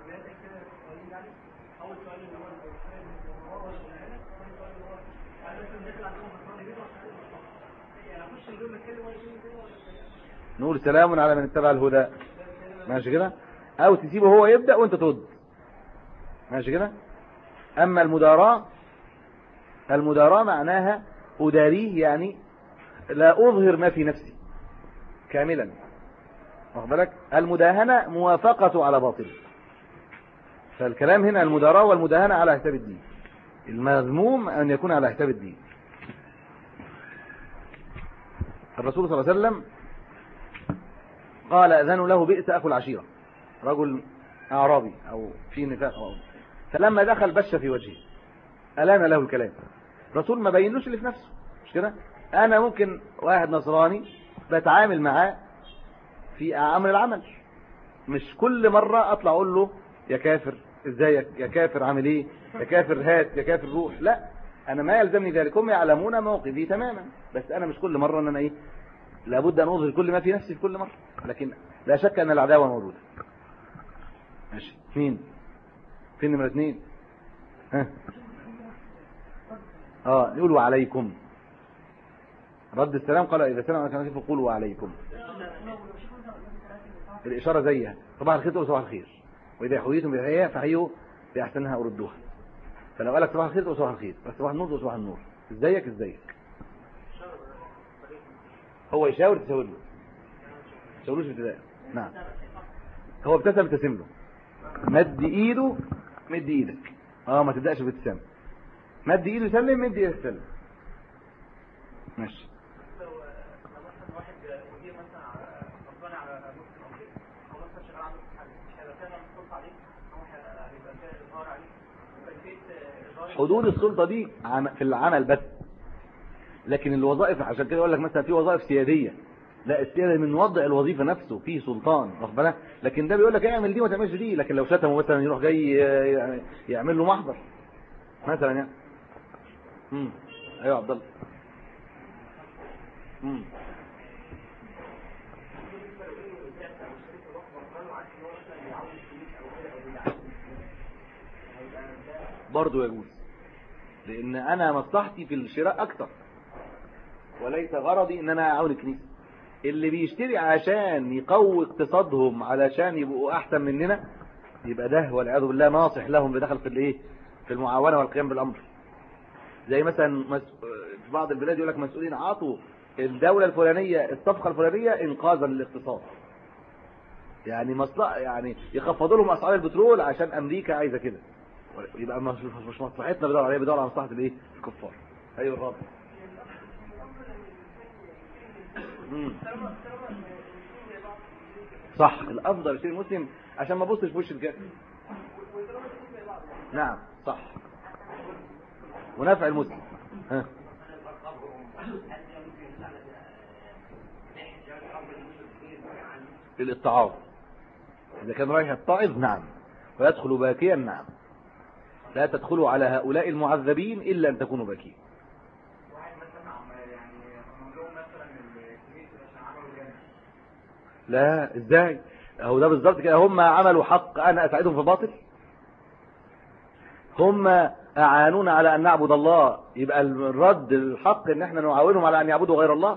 نقول سلام على من اتبع الهدى، ماشي كده، او تسيبه هو يبدأ وانت ترد، ماشي كده. اما المداراة معناها اداريه، يعني لا اظهر ما في نفسي كاملا، واخد بالك. المداهنة موافقته على باطل، فالكلام هنا المداراة والمداهنة على حساب الدين، المذموم ان يكون على حساب الدين. الرسول صلى الله عليه وسلم قال اذن له بئس اخو العشيرة، رجل اعرابي او في نفاق، فلما دخل بش في وجهه الان له الكلام. الرسول ما بينلوش اللي في نفسه، مش كده. انا ممكن واحد نصراني بتعامل معاه في امر العمل، مش كل مرة اطلع اقول له يا كافر ازيك، يا كافر عامل ايه، يا كافر هات، يا كافر روح، لا، انا ما يلزمني ذلك، هم يعلمون موقفي تماما، بس انا مش كل مرة ان انا ايه، لابد ان اظهر كل ما في نفسي في كل مرة، لكن لا شك ان العداوة موجودة. ماشي. فين نمرة 2؟ ها نقول وعليكم، رد السلام، قال اذا سلم عليكم فقولوا وعليكم. الاشارة زيها، صباح الخير تقول صباح الخير، واذا حييتم بتحية فحيوا باحسنها او ردوها. فلو قالك صباح الخير تقول صباح الخير، بس صباح النور تقول صباح النور، ازيك. هو يشاور تشاور له، تشاورلوش ابتداء. نعم، هو ابتسم ابتسم له، مد ايده مد ايدك، ما تبداش بابتسام، مد ايده سلم، مد ايدك سلم، ماشي. حدود السلطة دي في العمل بس، لكن الوظائف عشان كده يقول لك مثلا في وظائف سيادية، لا، السيادة من وضع الوظيفة نفسه فيه سلطان، واخد بالك. لكن ده بيقول لك اعمل دي وما تعملش دي، لكن لو شتمه مثلا يروح جاي يعمل له محضر مثلا يعني. ايوه عبد الله. برضه يجوز، لان انا مصلحتي في الشراء اكتر، وليس غرضي ان انا اعاون الكنيسه. اللي بيشتري عشان يقوي اقتصادهم علشان يبقوا احسن مننا، يبقى ده والعياذ بالله ناصح لهم بدخل في الايه، في المعاونه والقيام بالامر. زي مثلا في بعض البلاد يقول لك مسؤولين عطوا الدوله الفلانيه الصفقه الفلانيه انقاذا للاقتصاد، يعني مصلحه، يعني يخفضوا لهم اسعار البترول عشان امريكا عايزه كده، يبقى مش مصلحتنا بدور عليها، بدور على مصلحه الايه، الكفار. ايوه الرابع. صح، الافضل يشتري مسلم عشان ما ابصش في وش الكافر. نعم صح، ونفع المسلم. الاتعاظ، اذا كان رايح يتعظ نعم، ويدخل باكيا نعم، لا تدخلوا على هؤلاء المعذبين الا ان تكونوا باكين. لا ازاي، اهو ده بالظبط كده، هم عملوا حق انا اساعدهم في باطل، هم اعانونا على ان نعبد الله، يبقى الرد الحق ان احنا نعاونهم على ان يعبدوا غير الله.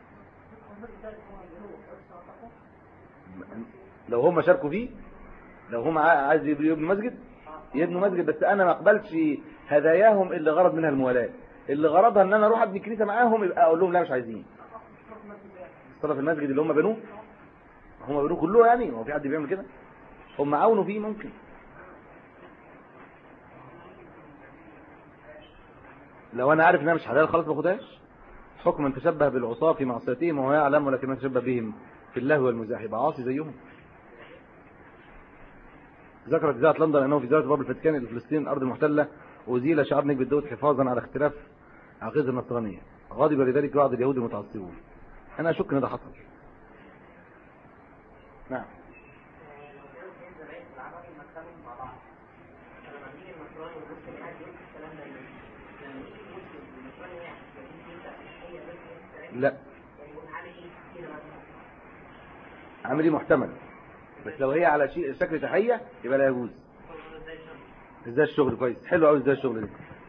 لو هم شاركوا فيه، لو هم عايز يبنوا مسجد يبنوا مسجد، بس انا ما اقبلش هداياهم اللي غرض منها الموالاه، اللي غرضها ان انا اروح ابني كنيسه معاهم، يبقى اقول لهم لا مش عايزين. الصلاه في المسجد اللي هم بنوه، هم بنوه كله، يعني هو في حد بيعمل كده؟ هم عاونوا فيه ممكن. لو انا عارف انها مش حلال خلاص ما اخدهاش. حكم من تشبه بالعصاة في معصيتهم وهو يعلم، ولكن من تشبه بهم في اللهو والمزاح يبقى عاصي زيهم. ذكرت إذاعة لندن أنه في زيارة باب الفاتيكان إلى فلسطين الأرض المحتلة أزيل شعار نجم الدود حفاظا على اختلاف عقيدة النصرانية، غاضب لذلك بعض اليهود المتعصبون. أنا أشك أن ده حصل. نعم. لا عامل محتمل، بس لو هي على شكل تحية يبقى لا يجوز. ازاي الشغل كويس، حلو قوي. ازاي الشغل ده؟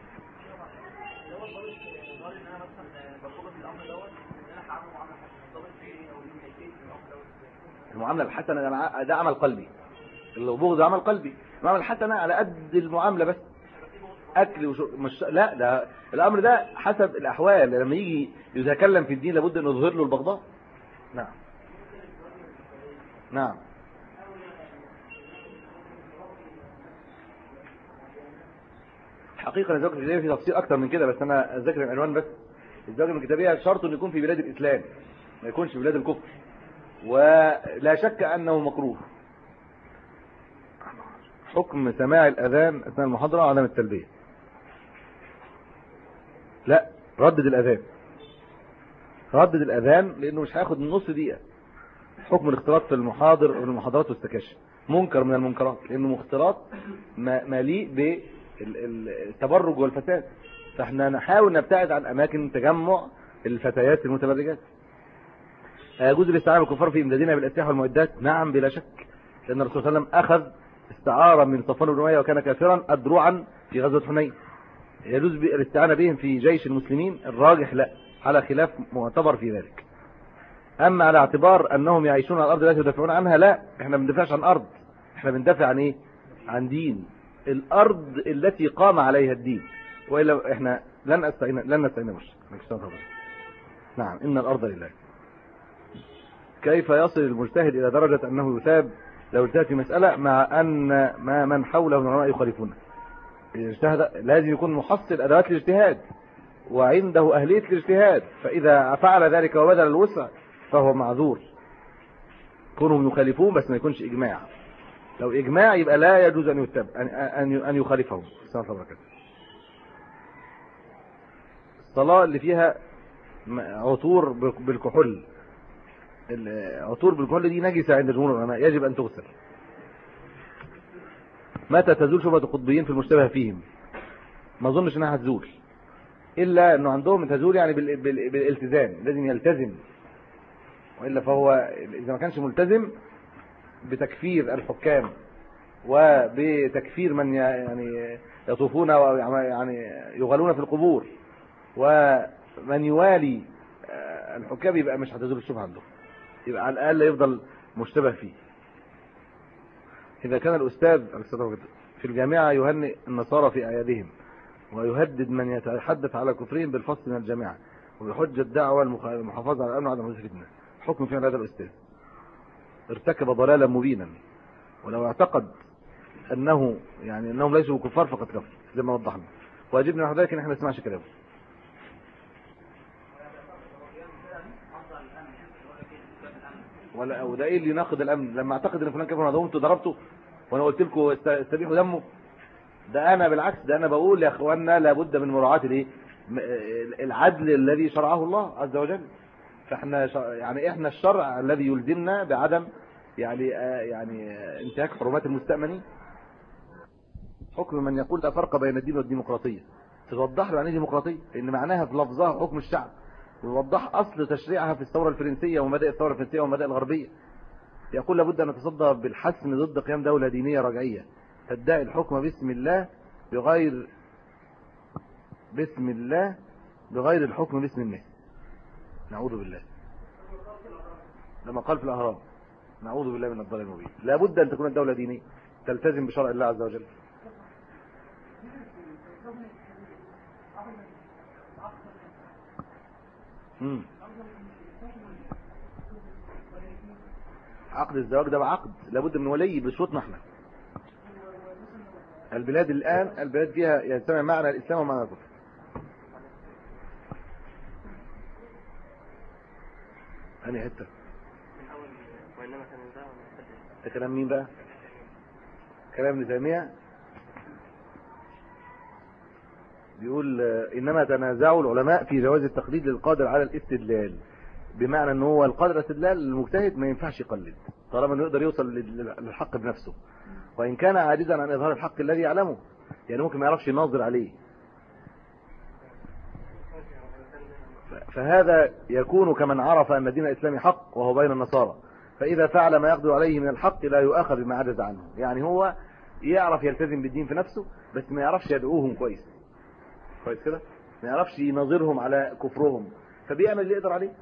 المعاملة الحسنة ده عمل قلبي، البغض عمل قلبي. المعاملة الحسنة على قد المعاملة بس، أكل وشرب مش، لا ده الأمر ده حسب الأحوال. لما يجي يتكلم في الدين لابد أن يظهر له البغضاء. نعم نعم. حقيقة الزواج الكتابية في تفصيل أكتر من كده، بس أنا أذكر العنوان بس. الزواج الكتابية شرط أن يكون في بلاد الإسلام، ما يكونش في بلاد الكفر، ولا شك أنه مكروه. حكم سماع الأذان أثناء المحاضرة وعدم التلبية. لا، ردد الأذان، ردد الأذان، لأنه مش هياخد نص دقيقة. حكم الاختلاط في المحاضر والمحاضرات والسكاشن منكر من المنكرات، لأنه اختلاط مليء بالتبرج والفساد، فاحنا نحاول نبتعد عن أماكن تجمع الفتيات المتبرجات. يجوز الاستعانة بالكفار في إمدادنا بالأسلحة والمعدات؟ نعم بلا شك، لأن الرسول صلى الله عليه وسلم أخذ استعارة من صفوان بن أمية وكان كافرا أدرعا في غزوة حنين. يجوز الاستعانة بهم في جيش المسلمين؟ الراجح لا، على خلاف معتبر في ذلك. أما على اعتبار أنهم يعيشون على الأرض التي يدافعون عنها، لا، احنا ما بندافعش عن أرض، احنا بندافع عن إيه؟ عن دين، الأرض التي قام عليها الدين، وإلا احنا لن نستعين مش. نعم، إن الأرض لله. كيف يصل المجتهد إلى درجة أنه يثاب لو اجتهد في مسألة مع أن ما من حوله من العلماء يخالفونه؟ الاجتهاد لازم يكون محصل أدوات الاجتهاد وعنده أهلية الاجتهاد، فإذا فعل ذلك وبذل الوسع فهو معذور. كونهم يخالفون بس ما يكونش إجماع. لو إجماع يبقى لا يجوز أن يتبع أن يخالفهم. الصلاة اللي فيها عطور بالكحول، العطور بالكحول دي نجسة عند جمهور العلماء، يجب أن تغسل. متى تزول شبهة القطبيين في المشتبه فيهم؟ ما أظنش أنها هتزول، إلا أنه عندهم تزول يعني بالالتزام، لازم يلتزم، وإلا فهو إذا ما كانش ملتزم بتكفير الحكام وبتكفير من يعني يطوفون ويعني يغالون في القبور ومن يوالي الحكام، يبقى مش هتزول الشبهة عنده، يبقى على الأقل يفضل مشتبه فيه. إذا كان الأستاذ في الجامعة يهنئ النصارى في أعيادهم ويهدد من يتحدث على كفرهم بالفصل من الجامعة وبحجة دعوة المحافظة على الأمن وعدم حدوث فتنة، حكم فعل هذا الأستاذ؟ ارتكب ضلالا مبينا، ولو اعتقد أنه يعني أنهم ليسوا كفار فقد كفر زي ما وضحنا، واجبنا على ذلك إن احنا ما نسمعش كلامه. وده ايه اللي يناقض الامن؟ لما اعتقد ان فلان كفر وانتوا ضربته وانا قلت لكم استبيحوا دمه، ده انا بالعكس، ده انا بقول يا اخواننا لابد من مراعاه الايه، العدل الذي شرعه الله عز وجل. فاحنا يعني احنا الشرع الذي يلزمنا بعدم يعني انتهاك حرمات المستأمنين. حكم من يقول لا فرق بين الدين والديمقراطيه، توضح له يعني ايه ديمقراطيه، ان معناها في لفظها حكم الشعب، ويوضح أصل تشريعها في الثورة الفرنسية ومبادئ الثورة الفرنسية ومبادئ الغربية. يقول لابد أن نتصدى بالحسم ضد قيام دولة دينية رجعية تدعي الحكم باسم الله بغير الحكم باسم الناس. نعوذ بالله. لما قال في الأهرام نعوذ بالله من الضلال المبين. لابد أن تكون الدولة دينية تلتزم بشرع الله عز وجل. عقد الزواج ده عقد لابد من ولي بشروطنا احنا. البلاد الآن البلاد فيها يجتمع معنى الإسلام ومعنى الكفر. أنهي حتة؟ ده كلام مين بقى؟ كلام ابن تيمية بيقول إنما تنازعوا العلماء في جواز التقليد للقادر على الاستدلال، بمعنى ان هو القادر على الاستدلال المجتهد ما ينفعش يقلد طالما انه يقدر يوصل للحق بنفسه، وإن كان عاجزا عن إظهار الحق الذي يعلمه، يعني ممكن ما يعرفش يناظر عليه. فهذا يكون كمن عرف أن دين الإسلام حق وهو بين النصارى، فإذا فعل ما يقدر عليه من الحق لا يؤاخذ بما عجز عنه. يعني هو يعرف يلتزم بالدين في نفسه بس ما يعرفش يدعوهم كويس كده، ما يعرفش يناظرهم على كفرهم، فبيعمل اللي يقدر عليه.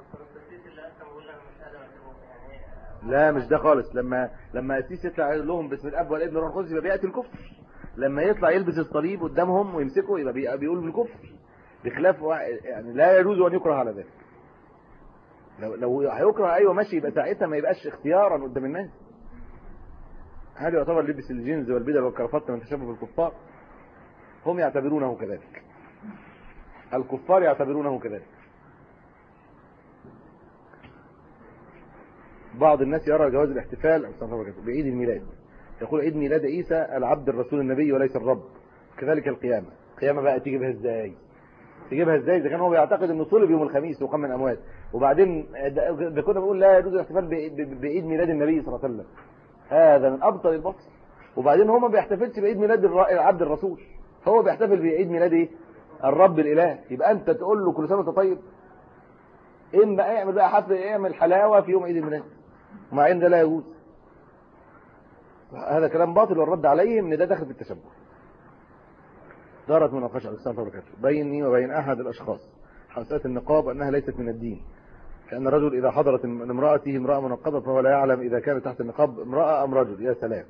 لا مش ده خالص. لما قسيس يطلع يقول لهم باسم الاب والابن والروح القدس يبقى بيأتي الكفر. لما يطلع يلبس الصليب قدامهم ويمسكه يبقى بيقول بالكفر، بخلاف يعني لا يجوز ان يكره على ذلك. لو هيكره ايوه ماشي، يبقى ساعتها ما يبقاش اختيارا قدام الناس. هل يعتبر لبس الجينز والبدل والكرافات من تشبه بالكفار؟ هم يعتبرونه كذلك، الكفار يعتبرونه كذلك. بعض الناس يرى جواز الاحتفال بعيد الميلاد، يقول عيد ميلاد عيسى العبد الرسول النبي وليس الرب. كذلك القيامة بقى تجيبها ازاي اذا كان هو بيعتقد انه صلب يوم الخميس وقام من الاموات، وبعدين ده كنا بنقول لا يجوز الاحتفال بعيد ميلاد النبي صلى الله عليه وسلم، هذا من ابطل البطل. وبعدين هو ما بيحتفلش بعيد ميلاد العبد الرسول، هو بيحتفل بعيد ميلاد ايه؟ الرب الاله. يبقى انت تقول له كل سنه وانت طيب، اما يعمل بقى حفل، يعمل حلاوه في يوم عيد الميلاد، مع ان ده لا يجوز. هذا كلام باطل، والرد عليه ان ده داخل في التشبه. دارت مناقشه على السلام عليكم بيني وبين احد الاشخاص مسألة النقاب انها ليست من الدين، لان الرجل اذا حضرت امراته امراه منقبه فهو لا يعلم اذا كانت تحت النقاب امراه ام رجل. يا سلام.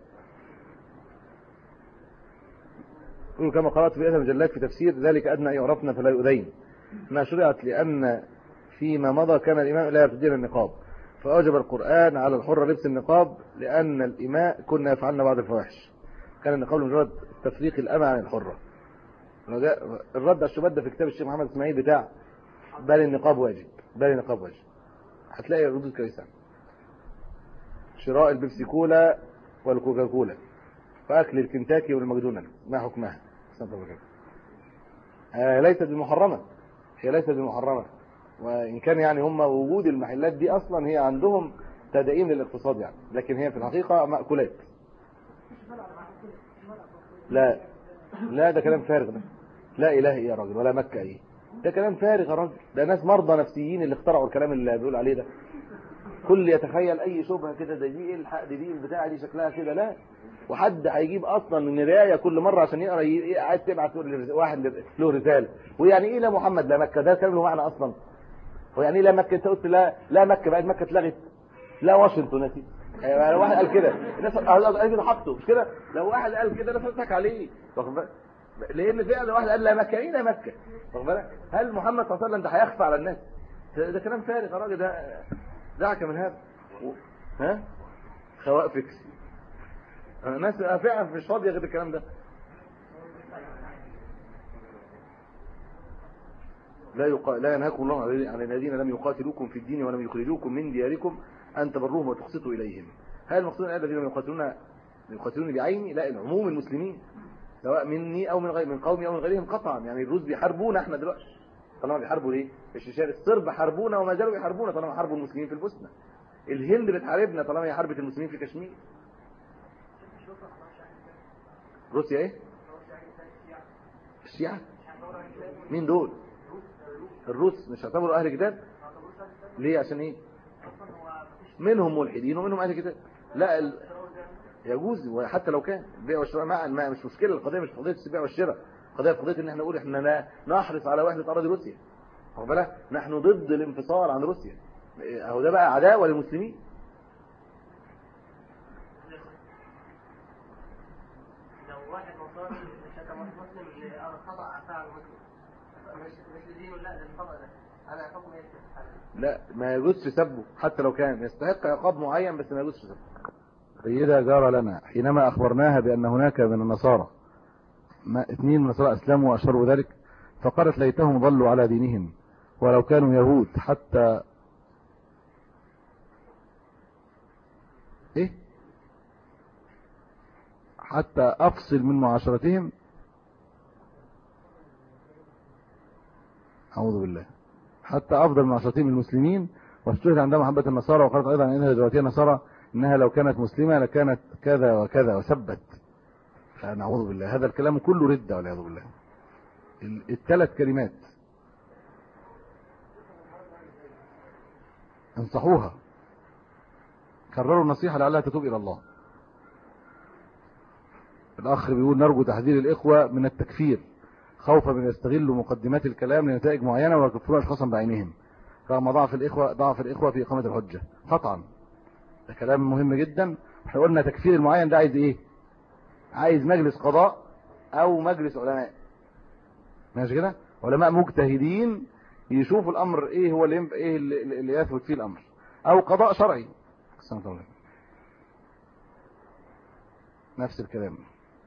كما قرأت في إحدى المجلات في تفسير ذلك أدنى أن يعرفن فلا يؤذين، ما شرعت لأن فيما مضى كان الإمام لا يرتدين النقاب، فأوجب القرآن على الحرة لبس النقاب لأن الإماء كنا يفعلن بعض الفواحش. كان النقاب لمجرد تفريق الأمة عن الحرة. الرد على الشبهات ده في كتاب الشيخ محمد اسماعيل بتاع بل النقاب واجب، هتلاقي ردود كويسة. شراء البيبسي كولا والكوكا كولا وأكل الكنتاكي والماكدونالدز ما حكمها؟ ليست بمحرمة، هي ليست بمحرمة، وإن كان يعني هم وجود المحلات دي أصلا هي عندهم تدعيم للاقتصاد يعني، لكن هي في الحقيقة مأكولات. لا ده كلام فارغ ده. لا إله إيه يا راجل ولا مكة إيه، ده كلام فارغ يا راجل. ده ناس مرضى نفسيين اللي اخترعوا الكلام اللي بيقول عليه ده. كل يتخيل أي شبهة كده، ده دي إيه الحق، دي البتاعة دي شكلها كده. لا، وحد هيجيب اصلا مرايه كل مره عشان يقرا عايز تبعت واحد له رساله. ويعني ايه لا محمد لا مكه؟ ده كلام له معنى اصلا. ويعني ايه لا مكه؟ انت قلت لا مكه بقت مكه اتلغت، لا واشنطن نسي. لو واحد قال كده الناس قال حطه مش كده، لو واحد قال كده الناس هتضحك عليه، واخد بالك؟ لان فعلا واحد قال لا مكه، ايه لا مكه، واخد بالك؟ هل محمد صلى الله عليه وسلم ده هيخفى على الناس؟ ده كلام فارغ يا راجل. ده دعك من هذا. ها خواء فكسي ناس فعلا مش فاضيه غير الكلام ده. لا ينهاكم الله عن الذين لم يقاتلوكم في الدين ولم يخرجوكم من دياركم ان تبروهم وتقسطوا اليهم. هل المقصود الذين يقاتلون بعيني؟ لا، العموم المسلمين سواء مني او من قومي او من غيرهم قطعا. يعني الروس بيحاربونا احنا دلوقتي، طالما بيحاربوا ليه؟ الشيشان الصرب حاربونا وما زالوا يحاربونا طالما حاربوا المسلمين في البوسنه. الهند بتحاربنا طالما هي حاربت المسلمين في كشمير. روسيا ايه؟ الشيعة مين دول؟ الروس مش هيعتبروا اهل كتاب؟ ليه؟ عشان ايه؟ منهم ملحدين ومنهم اهل كتاب. لا يجوز، وحتى لو كان البيع والشراء ما مش مشكله. القضيه مش قضيه البيع والشراء، القضيه قضيه ان احنا نقول احنا نحرص على وحده اراضي روسيا، واخد بالك؟ نحن ضد الانفصال عن روسيا، اهو ده بقى عداوه للمسلمين. لا ما يجوزش سبه حتى لو كان يستحق عقاب معين، بس ما يجوزش سبه. سيدة جار لنا حينما أخبرناها بأن هناك من النصارى 2 من النصارى أسلموا وأشهروا ذلك، فقالت ليتهم ضلوا على دينهم ولو كانوا يهود حتى أفصل من معاشرتهم. أعوذ بالله. حتى أفضل من معاشرتهم المسلمين. واستشهد عندها محبة النصارى، وقالت أيضا إنها زوجتها النصارى إنها لو كانت مسلمة لكانت كذا وكذا، وسبت. فنعوذ بالله، هذا الكلام كله ردة والعياذ بالله. 3 كلمات انصحوها، كرروا النصيحة لعلها تتوب إلى الله. الأخ بيقول نرجو تحذير الإخوة من التكفير خوفا من يستغلوا مقدمات الكلام لنتائج معينة ويكفروا أشخاصا بعينهم رغم ضعف الإخوة في إقامة الحجة. قطعا ده كلام مهم جدا. احنا قلنا تكفير المعين ده عايز إيه؟ عايز مجلس قضاء أو مجلس علماء، ماشي كده؟ علماء مجتهدين يشوفوا الأمر إيه هو اللي يثبت فيه الأمر، أو قضاء شرعي. نفس الكلام.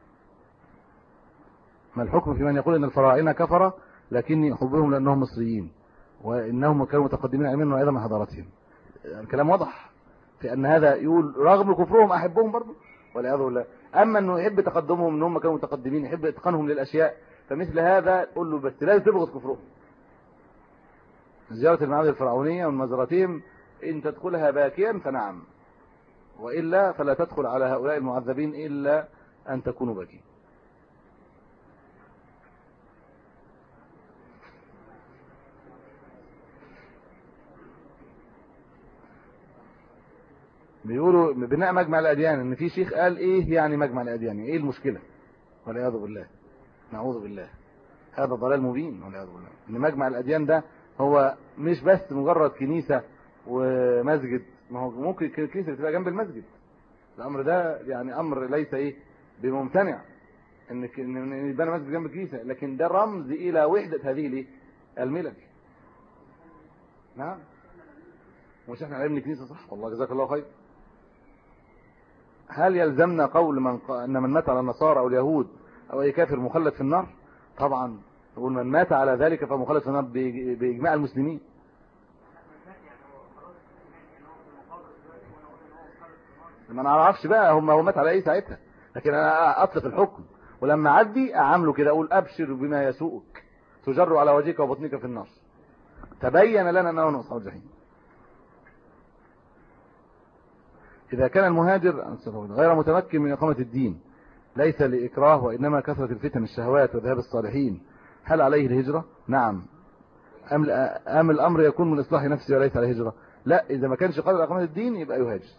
ما الحكم في من يقول ان الفراعنه كفره لكني احبهم لانهم مصريين وانهم كانوا متقدمين علميا وايضا من حضارتهم؟ الكلام واضح في ان هذا يقول رغم كفرهم احبهم برضه والعياذ بالله. اما انه يحب تقدمهم ان هم كانوا متقدمين، يحب اتقانهم للاشياء، فمثل هذا قول له بس لازم تبغض كفرهم. زياره المعابد الفرعونيه ومزاراتهم ان تدخلها باكيا فنعم، والا فلا تدخل على هؤلاء المعذبين الا ان تكونوا باكين. بيقولوا بناء مجمع الاديان ان في شيخ قال ايه يعني مجمع الاديان، ايه المشكله؟ والعياذ بالله، نعوذ بالله، هذا ضلال مبين والعياذ بالله. ان مجمع الاديان ده هو مش بس مجرد كنيسه ومسجد، ما هو ممكن الكنيسه تبقى جنب المسجد. الامر ده يعني امر ليس بممتنع ان يبقى مسجد جنب الكنيسه، لكن ده رمز الى وحده هذه الملل. نعم، مش احنا علمنا كنيسه صح؟ والله جزاك الله خير. هل يلزمنا قول ان من مات على النصارى او اليهود او اي كافر مخلد في النار؟ طبعا نقول من مات على ذلك فمخلد في النار باجماع المسلمين. ما نعرفش بقى هو مات على ايه ساعتها، لكن انا اطلق الحكم ولما اعدي اعامله كده اقول ابشر بما يسوءك تجر على وجهك وبطنك في النار تبين لنا انه من اصحاب الجحيم. إذا كان المهاجر غير متمكن من إقامة الدين ليس لإكراه وإنما كثرة الفتن الشهوات وذهاب الصالحين، هل عليه الهجرة؟ نعم. أم الأمر يكون من إصلاح نفسه وليس عليه هجرة؟ لا، إذا ما كانش قادر على إقامة الدين يبقى يهاجر.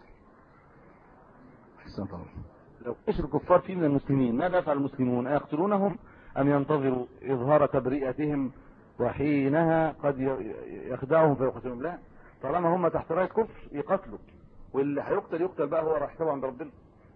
لو كشر الكفار فيه من المسلمين ماذا يفعل المسلمون؟ أيقتلونهم أم ينتظروا إظهار تبرئتهم وحينها قد يخدعهم فيقتلهم؟ لا، طالما هم تحت راية كفر يقتلوا، واللي هيقتل بقى هو راح يحسبه عند ربنا.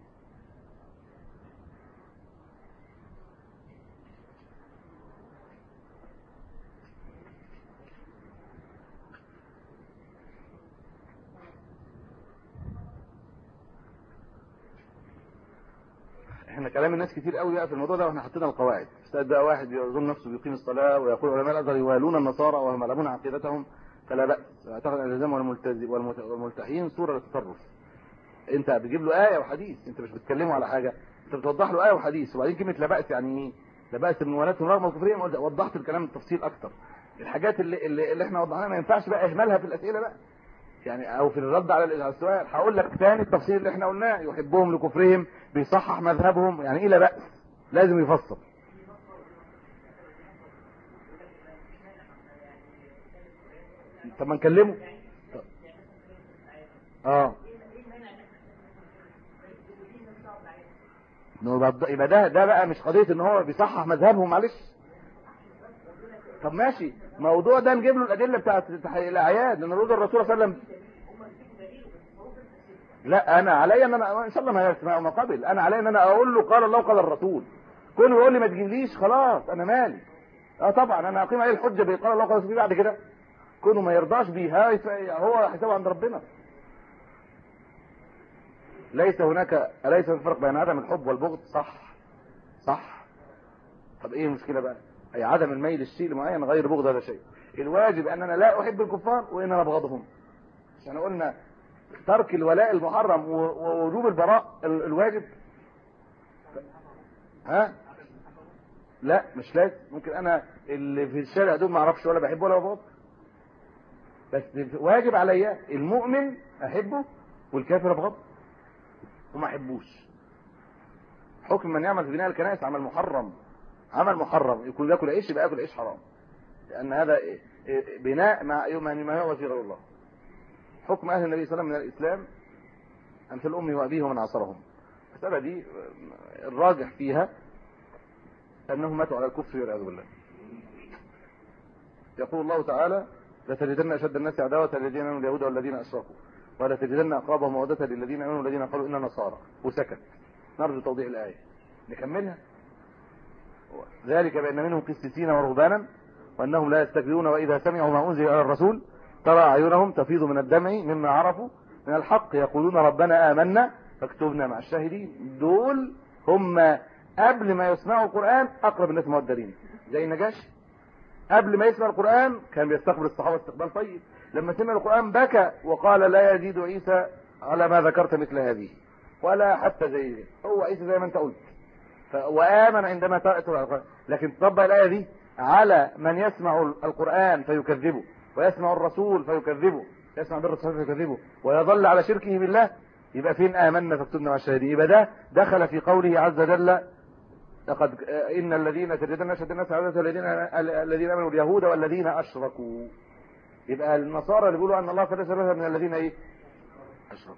احنا كلام الناس كتير قوي بقى في الموضوع ده، واحنا حطينا القواعد. استاذ بقى واحد يظن نفسه بيقيم الصلاه ويقول علماء الازهر يوالون النصارى وهم يعلمون عقيدتهم فلا باس، اعتقد ان الالزام والملتحين صوره للتصرف. انت بتجيب له ايه وحديث، انت مش بتكلمه على حاجه، انت بتوضح له ايه وحديث. وبعدين كلمه لا باس يعني ايه؟ لا باس من ولاتهم رغم كفرهم، وضحت الكلام بالتفصيل اكتر. الحاجات اللي احنا وضحناها ما ينفعش بقى اهمالها في الاسئله بقى يعني، او في الرد على السؤال. هقول لك ثاني التفصيل اللي احنا قلناه، يحبهم لكفرهم، بيصحح مذهبهم، يعني ايه لا باس؟ لازم يفصل. طب ما نكلمه. يبقى ده بقى مش قضيه ان هو بيصحح مذهبهم، معلش. طب ماشي، موضوع ده نجيب له الادله بتاعت الاعياد، لان الرسول صلى الله عليه وسلم. لا، انا عليا ان انا ان شاء الله ما قبل، انا عليا ان انا اقول له قال الله وقال الرسول. كونه يقول لي ما تجيبليش خلاص انا مالي. طبعا انا اقيم عليه الحجه بقال الله وقال الرسول. بعد كده كونه ما يرضاش بيها هو حسابه عند ربنا. أليس الفرق بين عدم الحب والبغض؟ صح. طب ايه المشكله بقى؟ اي عدم الميل للشيء المعين غير بغض هذا شيء. الواجب ان انا لا احب الكفار وان انا ابغضهم. عشان قلنا ترك الولاء المحرم ووجوب البراء الواجب. لا مش لازم. ممكن انا اللي في الشارع دول ما اعرفش ولا بحبه ولا ببغض، بس واجب عليا المؤمن احبه والكافر ابغضه وما احبوش. حكم من يعمل في بناء الكنائس عمل محرم يكون ياكل عيش يبقى ياكل عيش حرام، لان هذا بناء ما يعبد فيه غير الله. حكم اهل النبي صلى الله عليه وسلم من الاسلام أمثال أمي وأبيه ومن عصرهم. المسألة دي الراجح فيها أنهم ماتوا على الكفر والعياذ بالله. يقول الله تعالى لتجدن أشد الناس عداوة للذين آمنوا اليهود والذين أشركوا ولا تجدن أقربهم مودة للذين آمنوا الذين قالوا إننا نصارى. وسكت. نرجو توضيح الآية نكملها. ذلك بأن منهم قسيسين ورهبانا وأنهم لا يستكبرون وإذا سمعوا ما أنزل على الرسول ترى أعينهم تفيض من الدمع مما عرفوا من الحق يقولون ربنا آمنا فاكتبنا مع الشاهدين. دول هم قبل ما يسمعوا القرآن أقرب الناس مودرين. زي النجاشي قبل ما يسمع القرآن كان بيستقبل الصحابة استقبال طيب. لما سمع القرآن بكى وقال لا يزيد عيسى على ما ذكرت مثل هذه ولا حتى زي هو عيسى زي ما انت قلت. وآمن عندما تأتوا القرآن. لكن تطبق الآية دي على من يسمع القرآن فيكذبه ويسمع الرسول فيكذبه يسمع بالرسول فيكذبه ويظل على شركه بالله. يبقى فين آمنا فاكتبنا مع الشاهدين؟ يبقى ده دخل في قوله عز وجل لقد إن الذين تجدن أشد الناس عداوة الذين آمنوا اليهود والذين أشركوا. يبقى النصارى اللي بيقولوا أن الله ثالث ثلاثة من الذين إيه؟ أشركوا.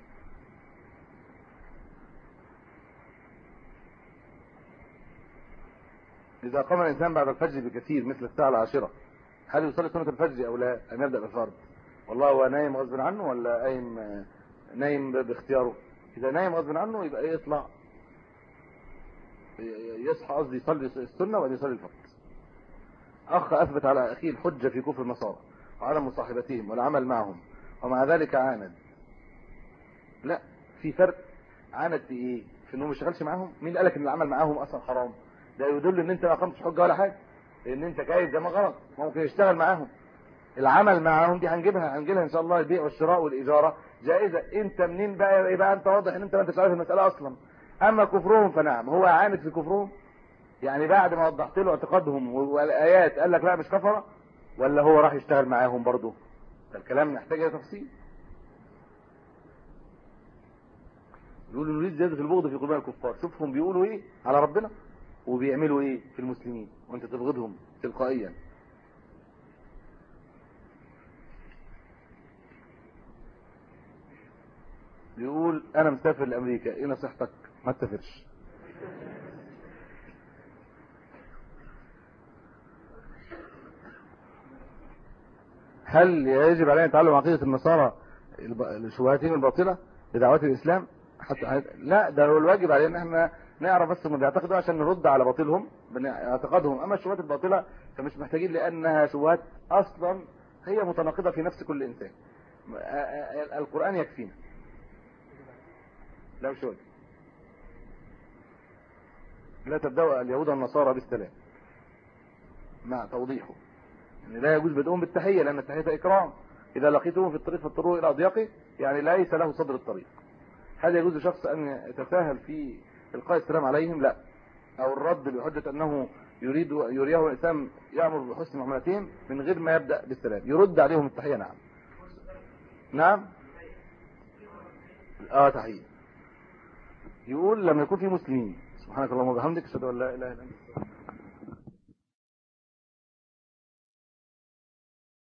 إذا قام الإنسان بعد الفجر بكثير مثل الساعة 10 هل يصلي سنة الفجر أو لا؟ أم يبدأ بالفرض؟ والله هو نايم غصب عنه ولا قايم نايم باختياره؟ إذا نايم غصب عنه يبقى يطلع يصحى قصدي يصلي السنة وبعدين يصلي الفرض. أخ أثبت على أخيه الحجة في كفر النصارى وعدم مصاحبتهم والعمل معهم ومع ذلك عاند. لا، في فرق. عاند في إيه؟ في إنه ما يشتغلش معاهم. مين قالك إن العمل معاهم أصلا حرام؟ ده يدل إن أنت ما قمتش حجة ولا حاجة، لأن أنت كايد ده ما غلط. ممكن يشتغل معاهم. العمل معاهم دي هنجيبها إن شاء الله. البيع والشراء والإجارة جائزة. أنت منين بقى؟ يبقى أنت واضح إن أنت ما أنتش عارف المسألة أصلا. أما كفرهم فنعم. هو عاند في كفرهم يعني بعد ما وضحت له اعتقادهم والآيات قال لك لا مش كفرة، ولا هو راح يشتغل معاهم برضه؟ الكلام محتاج إلى تفصيل. يقولوا نريد زيادة البغض في قلوب الكفار. شوفهم بيقولوا إيه على ربنا وبيعملوا إيه في المسلمين وأنت تبغضهم تلقائيا. بيقول أنا مسافر لأمريكا، إيه نصيحتك؟ ما تسافرش. هل يجب علينا نتعلم عقيدة النصارى الشبهاتهم الباطلة لدعوات الإسلام؟ حتى لا، ده هو الواجب علينا ان احنا نعرف بس هم بيعتقدوا عشان نرد على باطلهم اعتقادهم. اما الشبهات الباطلة فمش محتاجين، لانها شبهات اصلا هي متناقضة في نفس كل انسان. القرآن يكفينا. لا مش واجب. لا تبدأوا اليهود والنصارى بالسلام مع توضيحه يعني لا يجوز بدءهم بالتحية، لأن التحية إكرام. إذا لقيتهم في الطريق فاضطروا إلى أضيقه، يعني ليس له صدر الطريق. هل يجوز لشخص أن يتساهل في إلقاء السلام عليهم؟ لا. أو الرد بحجة أنه يريد يريه الإنسان يأمر بحسن معاملتهم من غير ما يبدأ بالسلام، يرد عليهم التحية. نعم نعم تحية. يقول لما يكون في مسلمين. سبحانك اللهم وبحمدك، أشهد أن لا إله إلا أنت.